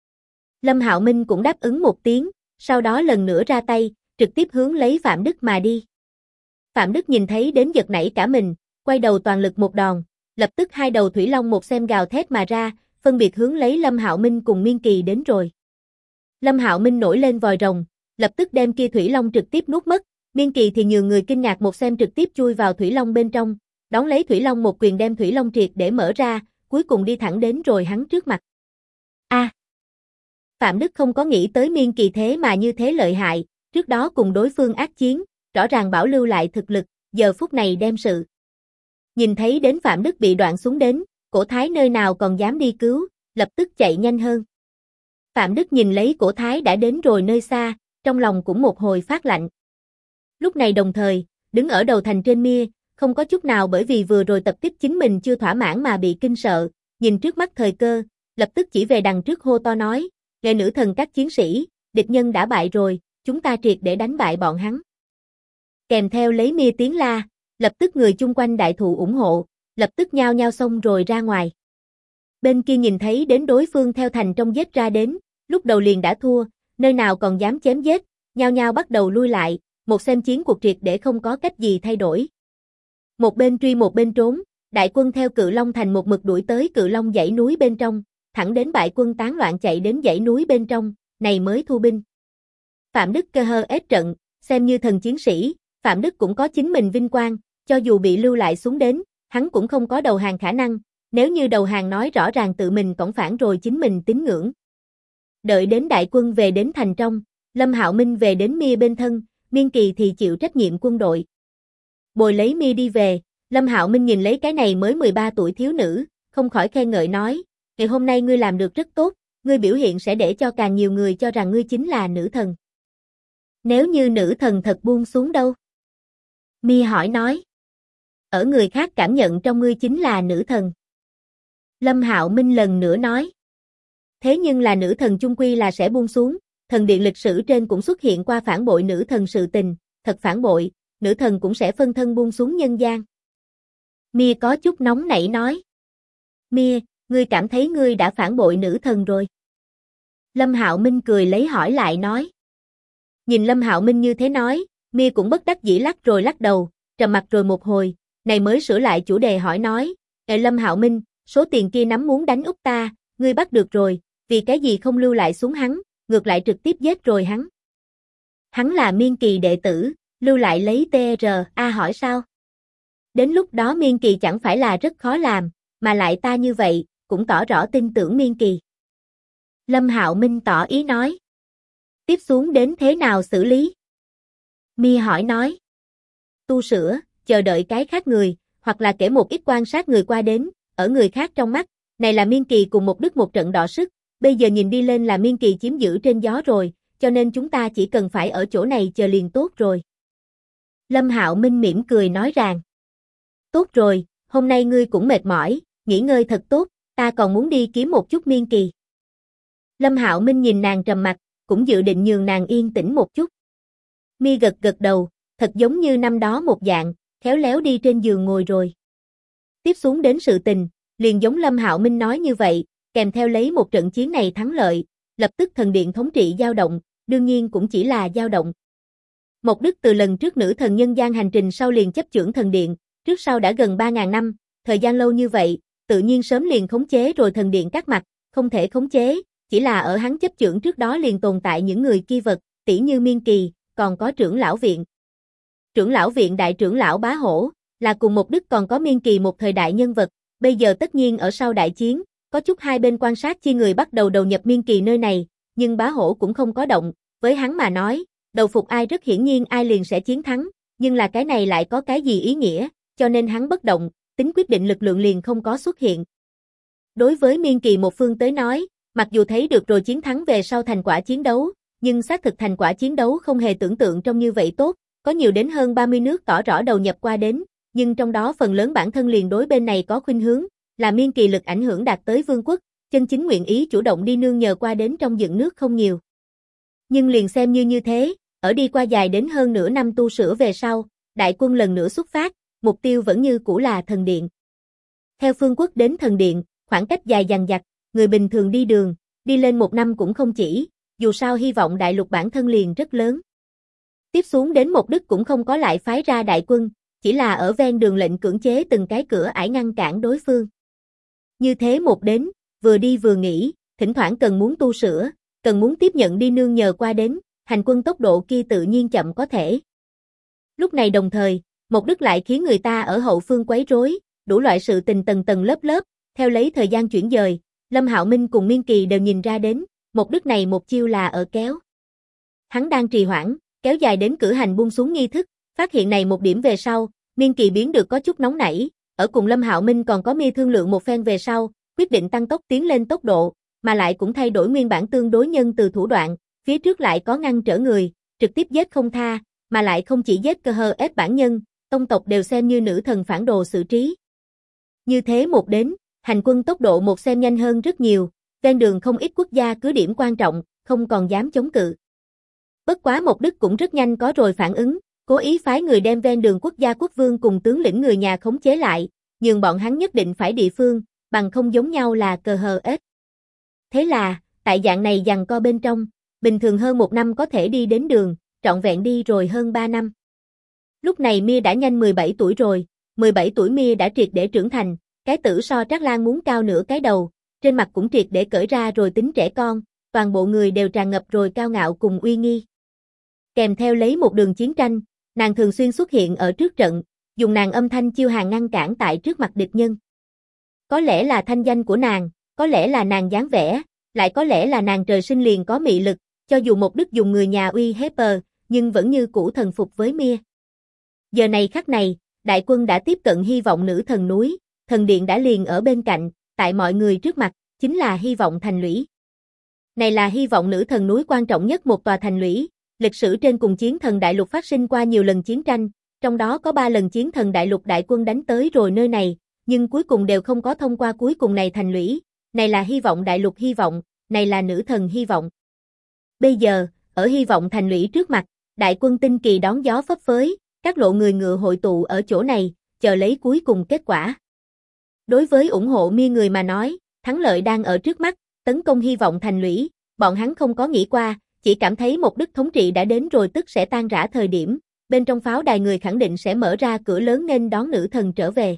Lâm Hạo Minh cũng đáp ứng một tiếng, sau đó lần nữa ra tay, trực tiếp hướng lấy Phạm Đức mà đi. Phạm Đức nhìn thấy đến giật nảy cả mình, quay đầu toàn lực một đòn, lập tức hai đầu thủy long một xem gào thét mà ra, phân biệt hướng lấy Lâm Hạo Minh cùng Miên Kỳ đến rồi. Lâm Hạo Minh nổi lên vòi rồng, lập tức đem kia thủy long trực tiếp nuốt mất, Miên Kỳ thì nhường người kinh ngạc một xem trực tiếp chui vào thủy long bên trong, đón lấy thủy long một quyền đem thủy long triệt để mở ra, cuối cùng đi thẳng đến rồi hắn trước mặt. A! Phạm Đức không có nghĩ tới Miên Kỳ thế mà như thế lợi hại, trước đó cùng đối phương ác chiến, rõ ràng bảo lưu lại thực lực, giờ phút này đem sự. Nhìn thấy đến Phạm Đức bị đoạn xuống đến, Cổ Thái nơi nào còn dám đi cứu, lập tức chạy nhanh hơn. Phạm Đức nhìn lấy Cổ Thái đã đến rồi nơi xa, trong lòng cũng một hồi phát lạnh. Lúc này đồng thời, đứng ở đầu thành trên Mia, không có chút nào bởi vì vừa rồi tập kích chính mình chưa thỏa mãn mà bị kinh sợ, nhìn trước mắt thời cơ, lập tức chỉ về đằng trước hô to nói, "Nghệ nữ thần các chiến sĩ, địch nhân đã bại rồi, chúng ta triệt để đánh bại bọn hắn." Kèm theo lấy Mia tiếng la, lập tức người chung quanh đại thụ ủng hộ, lập tức nhao nhao xông rồi ra ngoài. Bên kia nhìn thấy đến đối phương theo thành trong giết ra đến, lúc đầu liền đã thua, nơi nào còn dám chém giết, nhao nhao bắt đầu lui lại, một xem chiến cuộc triệt để không có cách gì thay đổi. Một bên truy một bên trốn, đại quân theo Cự Long thành một mực đuổi tới Cự Long dãy núi bên trong, thẳng đến bại quân tán loạn chạy đến dãy núi bên trong, này mới thu binh. Phạm Đức cơ hơ ết trận, xem như thần chiến sĩ, Phạm Đức cũng có chính mình vinh quang, cho dù bị lưu lại xuống đến, hắn cũng không có đầu hàng khả năng, nếu như đầu hàng nói rõ ràng tự mình cổng phản rồi chính mình tín ngưỡng. Đợi đến đại quân về đến thành trong, Lâm Hạo Minh về đến Mia bên thân, Miên Kỳ thì chịu trách nhiệm quân đội. Bồi lấy Mia đi về, Lâm Hạo Minh nhìn lấy cái này mới 13 tuổi thiếu nữ, không khỏi khen ngợi nói, "Ngày hôm nay ngươi làm được rất tốt, ngươi biểu hiện sẽ để cho càng nhiều người cho rằng ngươi chính là nữ thần." Nếu như nữ thần thật buông xuống đâu? Mia hỏi nói. Ở người khác cảm nhận trong ngươi chính là nữ thần. Lâm Hạo Minh lần nữa nói. Thế nhưng là nữ thần chung quy là sẽ buông xuống, thần điện lịch sử trên cũng xuất hiện qua phản bội nữ thần sự tình, thật phản bội, nữ thần cũng sẽ phân thân buông xuống nhân gian. Mia có chút nóng nảy nói. Mia, ngươi cảm thấy ngươi đã phản bội nữ thần rồi. Lâm Hạo Minh cười lấy hỏi lại nói. Nhìn Lâm Hạo Minh như thế nói, Mia cũng bất đắc dĩ lắc rồi lắc đầu, trầm mặt rồi một hồi, này mới sửa lại chủ đề hỏi nói, Lâm Hạo Minh, số tiền kia nắm muốn đánh úp ta, ngươi bắt được rồi, vì cái gì không lưu lại xuống hắn, ngược lại trực tiếp giết rồi hắn. Hắn là Miên Kỳ đệ tử, lưu lại lấy TRA hỏi sao? Đến lúc đó Miên Kỳ chẳng phải là rất khó làm, mà lại ta như vậy, cũng tỏ rõ tin tưởng Miên Kỳ. Lâm Hạo Minh tỏ ý nói. Tiếp xuống đến thế nào xử lý? Mi hỏi nói. Tu sửa, chờ đợi cái khác người, hoặc là kể một ít quan sát người qua đến, ở người khác trong mắt, này là Miên Kỳ cùng một đức một trận đọ sức, bây giờ nhìn đi lên là Miên Kỳ chiếm giữ trên gió rồi, cho nên chúng ta chỉ cần phải ở chỗ này chờ liền tốt rồi. Lâm Hạo Minh mỉm cười nói rằng. Tốt rồi, hôm nay ngươi cũng mệt mỏi, nghỉ ngơi thật tốt, ta còn muốn đi kiếm một chút Miên Kỳ. Lâm Hạo Minh nhìn nàng trầm mặt, cũng dự định nhường nàng yên tĩnh một chút. Mi gật gật đầu, thật giống như năm đó một dạng, khéo léo đi trên giường ngồi rồi. Tiếp xuống đến sự tình, liền giống Lâm Hạo Minh nói như vậy, kèm theo lấy một trận chiến này thắng lợi, lập tức thần điện thống trị dao động, đương nhiên cũng chỉ là dao động. Mộc Đức từ lần trước nữ thần nhân gian hành trình sau liền chấp chưởng thần điện, trước sau đã gần 3.000 năm, thời gian lâu như vậy, tự nhiên sớm liền khống chế rồi thần điện các mặt, không thể khống chế, chỉ là ở hắn chấp chưởng trước đó liền tồn tại những người ki vật, tỷ như Miên Kỳ, còn có trưởng lão viện. Trưởng lão viện đại trưởng lão Bá Hổ, là cùng Mộc Đức còn có Miên Kỳ một thời đại nhân vật, bây giờ tất nhiên ở sau đại chiến, có chút hai bên quan sát chi người bắt đầu đầu nhập Miên Kỳ nơi này, nhưng Bá Hổ cũng không có động, với hắn mà nói, đầu phục ai rất hiển nhiên ai liền sẽ chiến thắng, nhưng là cái này lại có cái gì ý nghĩa, cho nên hắn bất động, tính quyết định lực lượng liền không có xuất hiện. Đối với Miên Kỳ một phương tới nói, mặc dù thấy được rồi chiến thắng về sau thành quả chiến đấu, nhưng xác thực thành quả chiến đấu không hề tưởng tượng trong như vậy tốt, có nhiều đến hơn 30 nước tỏ rõ đầu nhập qua đến, nhưng trong đó phần lớn bản thân liền đối bên này có khuynh hướng, là Miên Kỳ lực ảnh hưởng đạt tới vương quốc, chân chính nguyện ý chủ động đi nương nhờ qua đến trong dựng nước không nhiều. Nhưng liền xem như thế, ở đi qua dài đến hơn nửa năm tu sửa về sau, đại quân lần nữa xuất phát, mục tiêu vẫn như cũ là thần điện. Theo phương quốc đến thần điện, khoảng cách dài dằng dặc, người bình thường đi đường, đi lên một năm cũng không chỉ, dù sao hy vọng đại lục bản thân liền rất lớn. Tiếp xuống đến Mộc Đức cũng không có lại phái ra đại quân, chỉ là ở ven đường lệnh cưỡng chế từng cái cửa ải ngăn cản đối phương. Như thế một đến, vừa đi vừa nghỉ, thỉnh thoảng cần muốn tu sửa, cần muốn tiếp nhận đi nương nhờ qua đến, hành quân tốc độ kia tự nhiên chậm có thể. Lúc này đồng thời, Mộc Đức lại khiến người ta ở hậu phương quấy rối, đủ loại sự tình tầng tầng lớp lớp, theo lấy thời gian chuyển dời, Lâm Hạo Minh cùng Miên Kỳ đều nhìn ra đến, Mộc Đức này một chiêu là ở kéo. Hắn đang trì hoãn, kéo dài đến cử hành buông xuống nghi thức, phát hiện này một điểm về sau, Miên Kỳ biến được có chút nóng nảy, ở cùng Lâm Hạo Minh còn có Mi thương lượng một phen về sau, quyết định tăng tốc tiến lên tốc độ, mà lại cũng thay đổi nguyên bản tương đối nhân từ thủ đoạn, phía trước lại có ngăn trở người, trực tiếp giết không tha, mà lại không chỉ giết cơ hờ ép bản nhân, tông tộc đều xem như nữ thần phản đồ xử trí. Như thế một đến, hành quân tốc độ một xem nhanh hơn rất nhiều, ven đường không ít quốc gia cứ điểm quan trọng, không còn dám chống cự. Bất quá Mộc Đức cũng rất nhanh có rồi phản ứng, cố ý phái người đem ven đường quốc gia quốc vương cùng tướng lĩnh người nhà khống chế lại, nhường bọn hắn nhất định phải địa phương, bằng không giống nhau là cờ hờ ết. Thế là, tại dạng này giằng co bên trong, bình thường hơn một năm có thể đi đến đường, trọn vẹn đi rồi hơn 3 năm. Lúc này Mia đã nhanh 17 tuổi rồi, 17 tuổi Mia đã triệt để trưởng thành, cái tử so Trác Lan muốn cao nửa cái đầu, trên mặt cũng triệt để cởi ra rồi tính trẻ con, toàn bộ người đều tràn ngập rồi cao ngạo cùng uy nghi. Kèm theo lấy một đường chiến tranh, nàng thường xuyên xuất hiện ở trước trận, dùng nàng âm thanh chiêu hàng ngăn cản tại trước mặt địch nhân. Có lẽ là thanh danh của nàng, có lẽ là nàng dáng vẻ, lại có lẽ là nàng trời sinh liền có mị lực, cho dù Mộc Đức dùng người nhà uy hiếp nhưng vẫn như cũ thần phục với Mia. Giờ này khắc này, đại quân đã tiếp cận hy vọng nữ thần núi, thần điện đã liền ở bên cạnh, tại mọi người trước mặt, chính là hy vọng thành lũy. Này là hy vọng nữ thần núi quan trọng nhất một tòa thành lũy, lịch sử trên cùng chiến thần đại lục phát sinh qua nhiều lần chiến tranh, trong đó có 3 lần chiến thần đại lục đại quân đánh tới rồi nơi này, nhưng cuối cùng đều không có thông qua cuối cùng này thành lũy, này là hy vọng đại lục hy vọng, này là nữ thần hy vọng. Bây giờ, ở hy vọng thành lũy trước mặt, đại quân tinh kỳ đón gió phấp phới, các lộ người ngựa hội tụ ở chỗ này, chờ lấy cuối cùng kết quả. Đối với ủng hộ Mia người mà nói, thắng lợi đang ở trước mắt, tấn công hy vọng thành lũy, bọn hắn không có nghĩ qua, chỉ cảm thấy một Đức thống trị đã đến rồi tức sẽ tan rã thời điểm, bên trong pháo đài người khẳng định sẽ mở ra cửa lớn nên đón nữ thần trở về.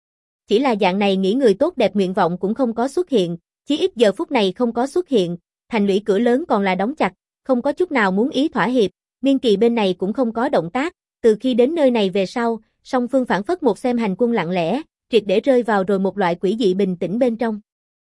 Chỉ là dạng này nghĩ người tốt đẹp nguyện vọng cũng không có xuất hiện, chí ít giờ phút này không có xuất hiện, thành lũy cửa lớn còn là đóng chặt, không có chút nào muốn ý thỏa hiệp, Miên Kỳ bên này cũng không có động tác, từ khi đến nơi này về sau, song phương phản phất một xem hành quân lặng lẽ, triệt để rơi vào rồi một loại quỷ dị bình tĩnh bên trong.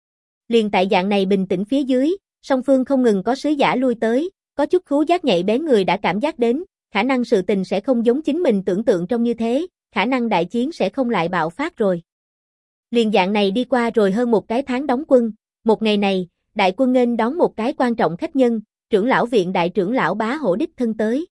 Liền tại dạng này bình tĩnh phía dưới, song phương không ngừng có sứ giả lui tới, có chút khứu giác nhạy bén người đã cảm giác đến, khả năng sự tình sẽ không giống chính mình tưởng tượng trong như thế, khả năng đại chiến sẽ không lại bạo phát rồi. Liền dạng này đi qua rồi hơn một cái tháng đóng quân, một ngày này, đại quân nghênh đón một cái quan trọng khách nhân, trưởng lão viện đại trưởng lão Bá Hổ đích thân tới.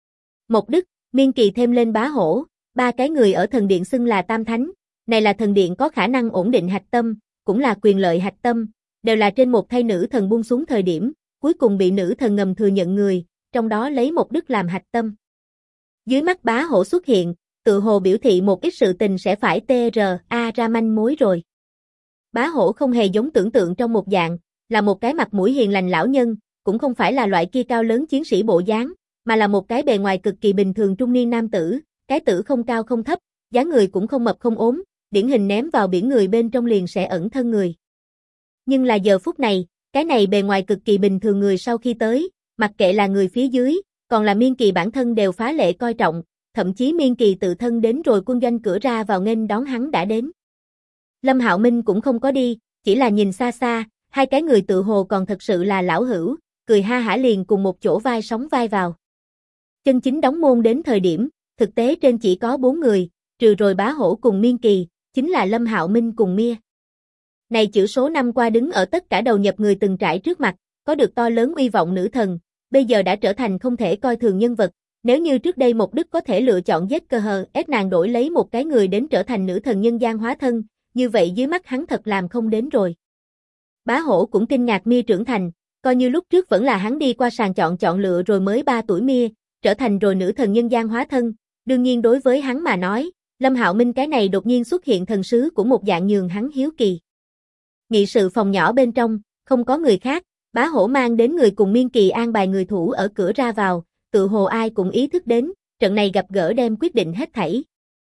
Mộc Đức, Miên Kỳ thêm lên Bá Hổ, ba cái người ở thần điện xưng là Tam Thánh, này là thần điện có khả năng ổn định hạch tâm, cũng là quyền lợi hạch tâm, đều là trên một thay nữ thần buông xuống thời điểm, cuối cùng bị nữ thần ngầm thừa nhận người, trong đó lấy Mộc Đức làm hạch tâm. Dưới mắt Bá Hổ xuất hiện, tự hồ biểu thị một ít sự tình sẽ phải TRA ra manh mối rồi. Bá Hổ không hề giống tưởng tượng trong một dạng, là một cái mặt mũi hiền lành lão nhân, cũng không phải là loại kia cao lớn chiến sĩ bộ dáng, mà là một cái bề ngoài cực kỳ bình thường trung niên nam tử, cái tử không cao không thấp, dáng người cũng không mập không ốm, điển hình ném vào biển người bên trong liền sẽ ẩn thân người. Nhưng là giờ phút này, cái này bề ngoài cực kỳ bình thường người sau khi tới, mặc kệ là người phía dưới, còn là Miên Kỳ bản thân đều phá lệ coi trọng, thậm chí Miên Kỳ tự thân đến rồi quân doanh cửa ra vào nghênh đón hắn đã đến. Lâm Hạo Minh cũng không có đi, chỉ là nhìn xa xa, hai cái người tự hồ còn thật sự là lão hữu, cười ha hả liền cùng một chỗ vai sóng vai vào. Chân chính đóng môn đến thời điểm, thực tế trên chỉ có 4 người, trừ rồi Bá Hổ cùng Miên Kỳ, chính là Lâm Hạo Minh cùng Mia. Này chữ số 5 qua đứng ở tất cả đầu nhập người từng trải trước mặt, có được to lớn uy vọng nữ thần, bây giờ đã trở thành không thể coi thường nhân vật. Nếu như trước đây Mộc Đức có thể lựa chọn giết cơ hờ ép nàng đổi lấy một cái người đến trở thành nữ thần nhân gian hóa thân, như vậy dưới mắt hắn thật làm không đến rồi. Bá Hổ cũng kinh ngạc Mia trưởng thành, coi như lúc trước vẫn là hắn đi qua sàng chọn lựa rồi mới 3 tuổi Mia, trở thành rồi nữ thần nhân gian hóa thân, đương nhiên đối với hắn mà nói, Lâm Hạo Minh cái này đột nhiên xuất hiện thần sứ của một dạng nhường hắn hiếu kỳ. Nghị sự phòng nhỏ bên trong, không có người khác, Bá Hổ mang đến người cùng Miên Kỳ an bài người thủ ở cửa ra vào, tự hồ ai cũng ý thức đến, trận này gặp gỡ đem quyết định hết thảy.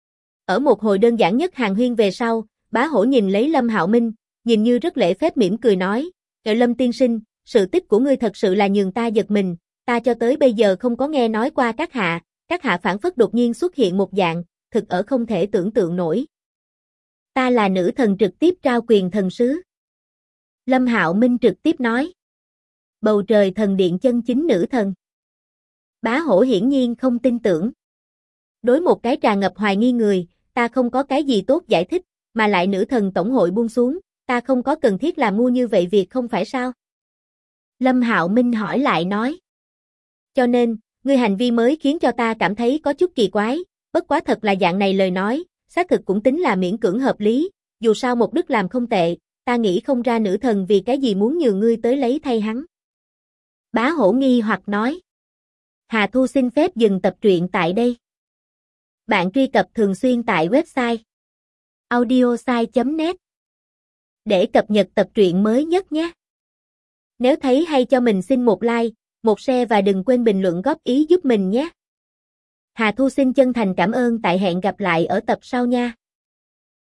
Ở một hồi đơn giản nhất hàng huyên về sau, Bá Hổ nhìn lấy Lâm Hạo Minh, nhìn như rất lễ phép mỉm cười nói, Lâm tiên sinh, sự tích của ngươi thật sự là nhường ta giật mình, ta cho tới bây giờ không có nghe nói qua các hạ phản phất đột nhiên xuất hiện một dạng, thực ở không thể tưởng tượng nổi. Ta là nữ thần trực tiếp trao quyền thần sứ. Lâm Hạo Minh trực tiếp nói. Bầu trời thần điện chân chính nữ thần. Bá Hổ hiển nhiên không tin tưởng. Đối một cái tràn ngập hoài nghi người, ta không có cái gì tốt giải thích, mà lại nữ thần tổng hội buông xuống, ta không có cần thiết làm ngu như vậy việc không phải sao? Lâm Hạo Minh hỏi lại nói. Cho nên, ngươi hành vi mới khiến cho ta cảm thấy có chút kỳ quái, bất quá thật là dạng này lời nói, xác thực cũng tính là miễn cưỡng hợp lý, dù sao Mộc Đức làm không tệ, ta nghĩ không ra nữ thần vì cái gì muốn nhường ngươi tới lấy thay hắn. Bá Hổ nghi hoặc nói. Hà Thu xin phép dừng tập truyện tại đây. Bạn truy cập thường xuyên tại website audiosai.net để cập nhật tập truyện mới nhất nhé. Nếu thấy hay cho mình xin một like, một share và đừng quên bình luận góp ý giúp mình nhé. Hà Thu xin chân thành cảm ơn tại hẹn gặp lại ở tập sau nha.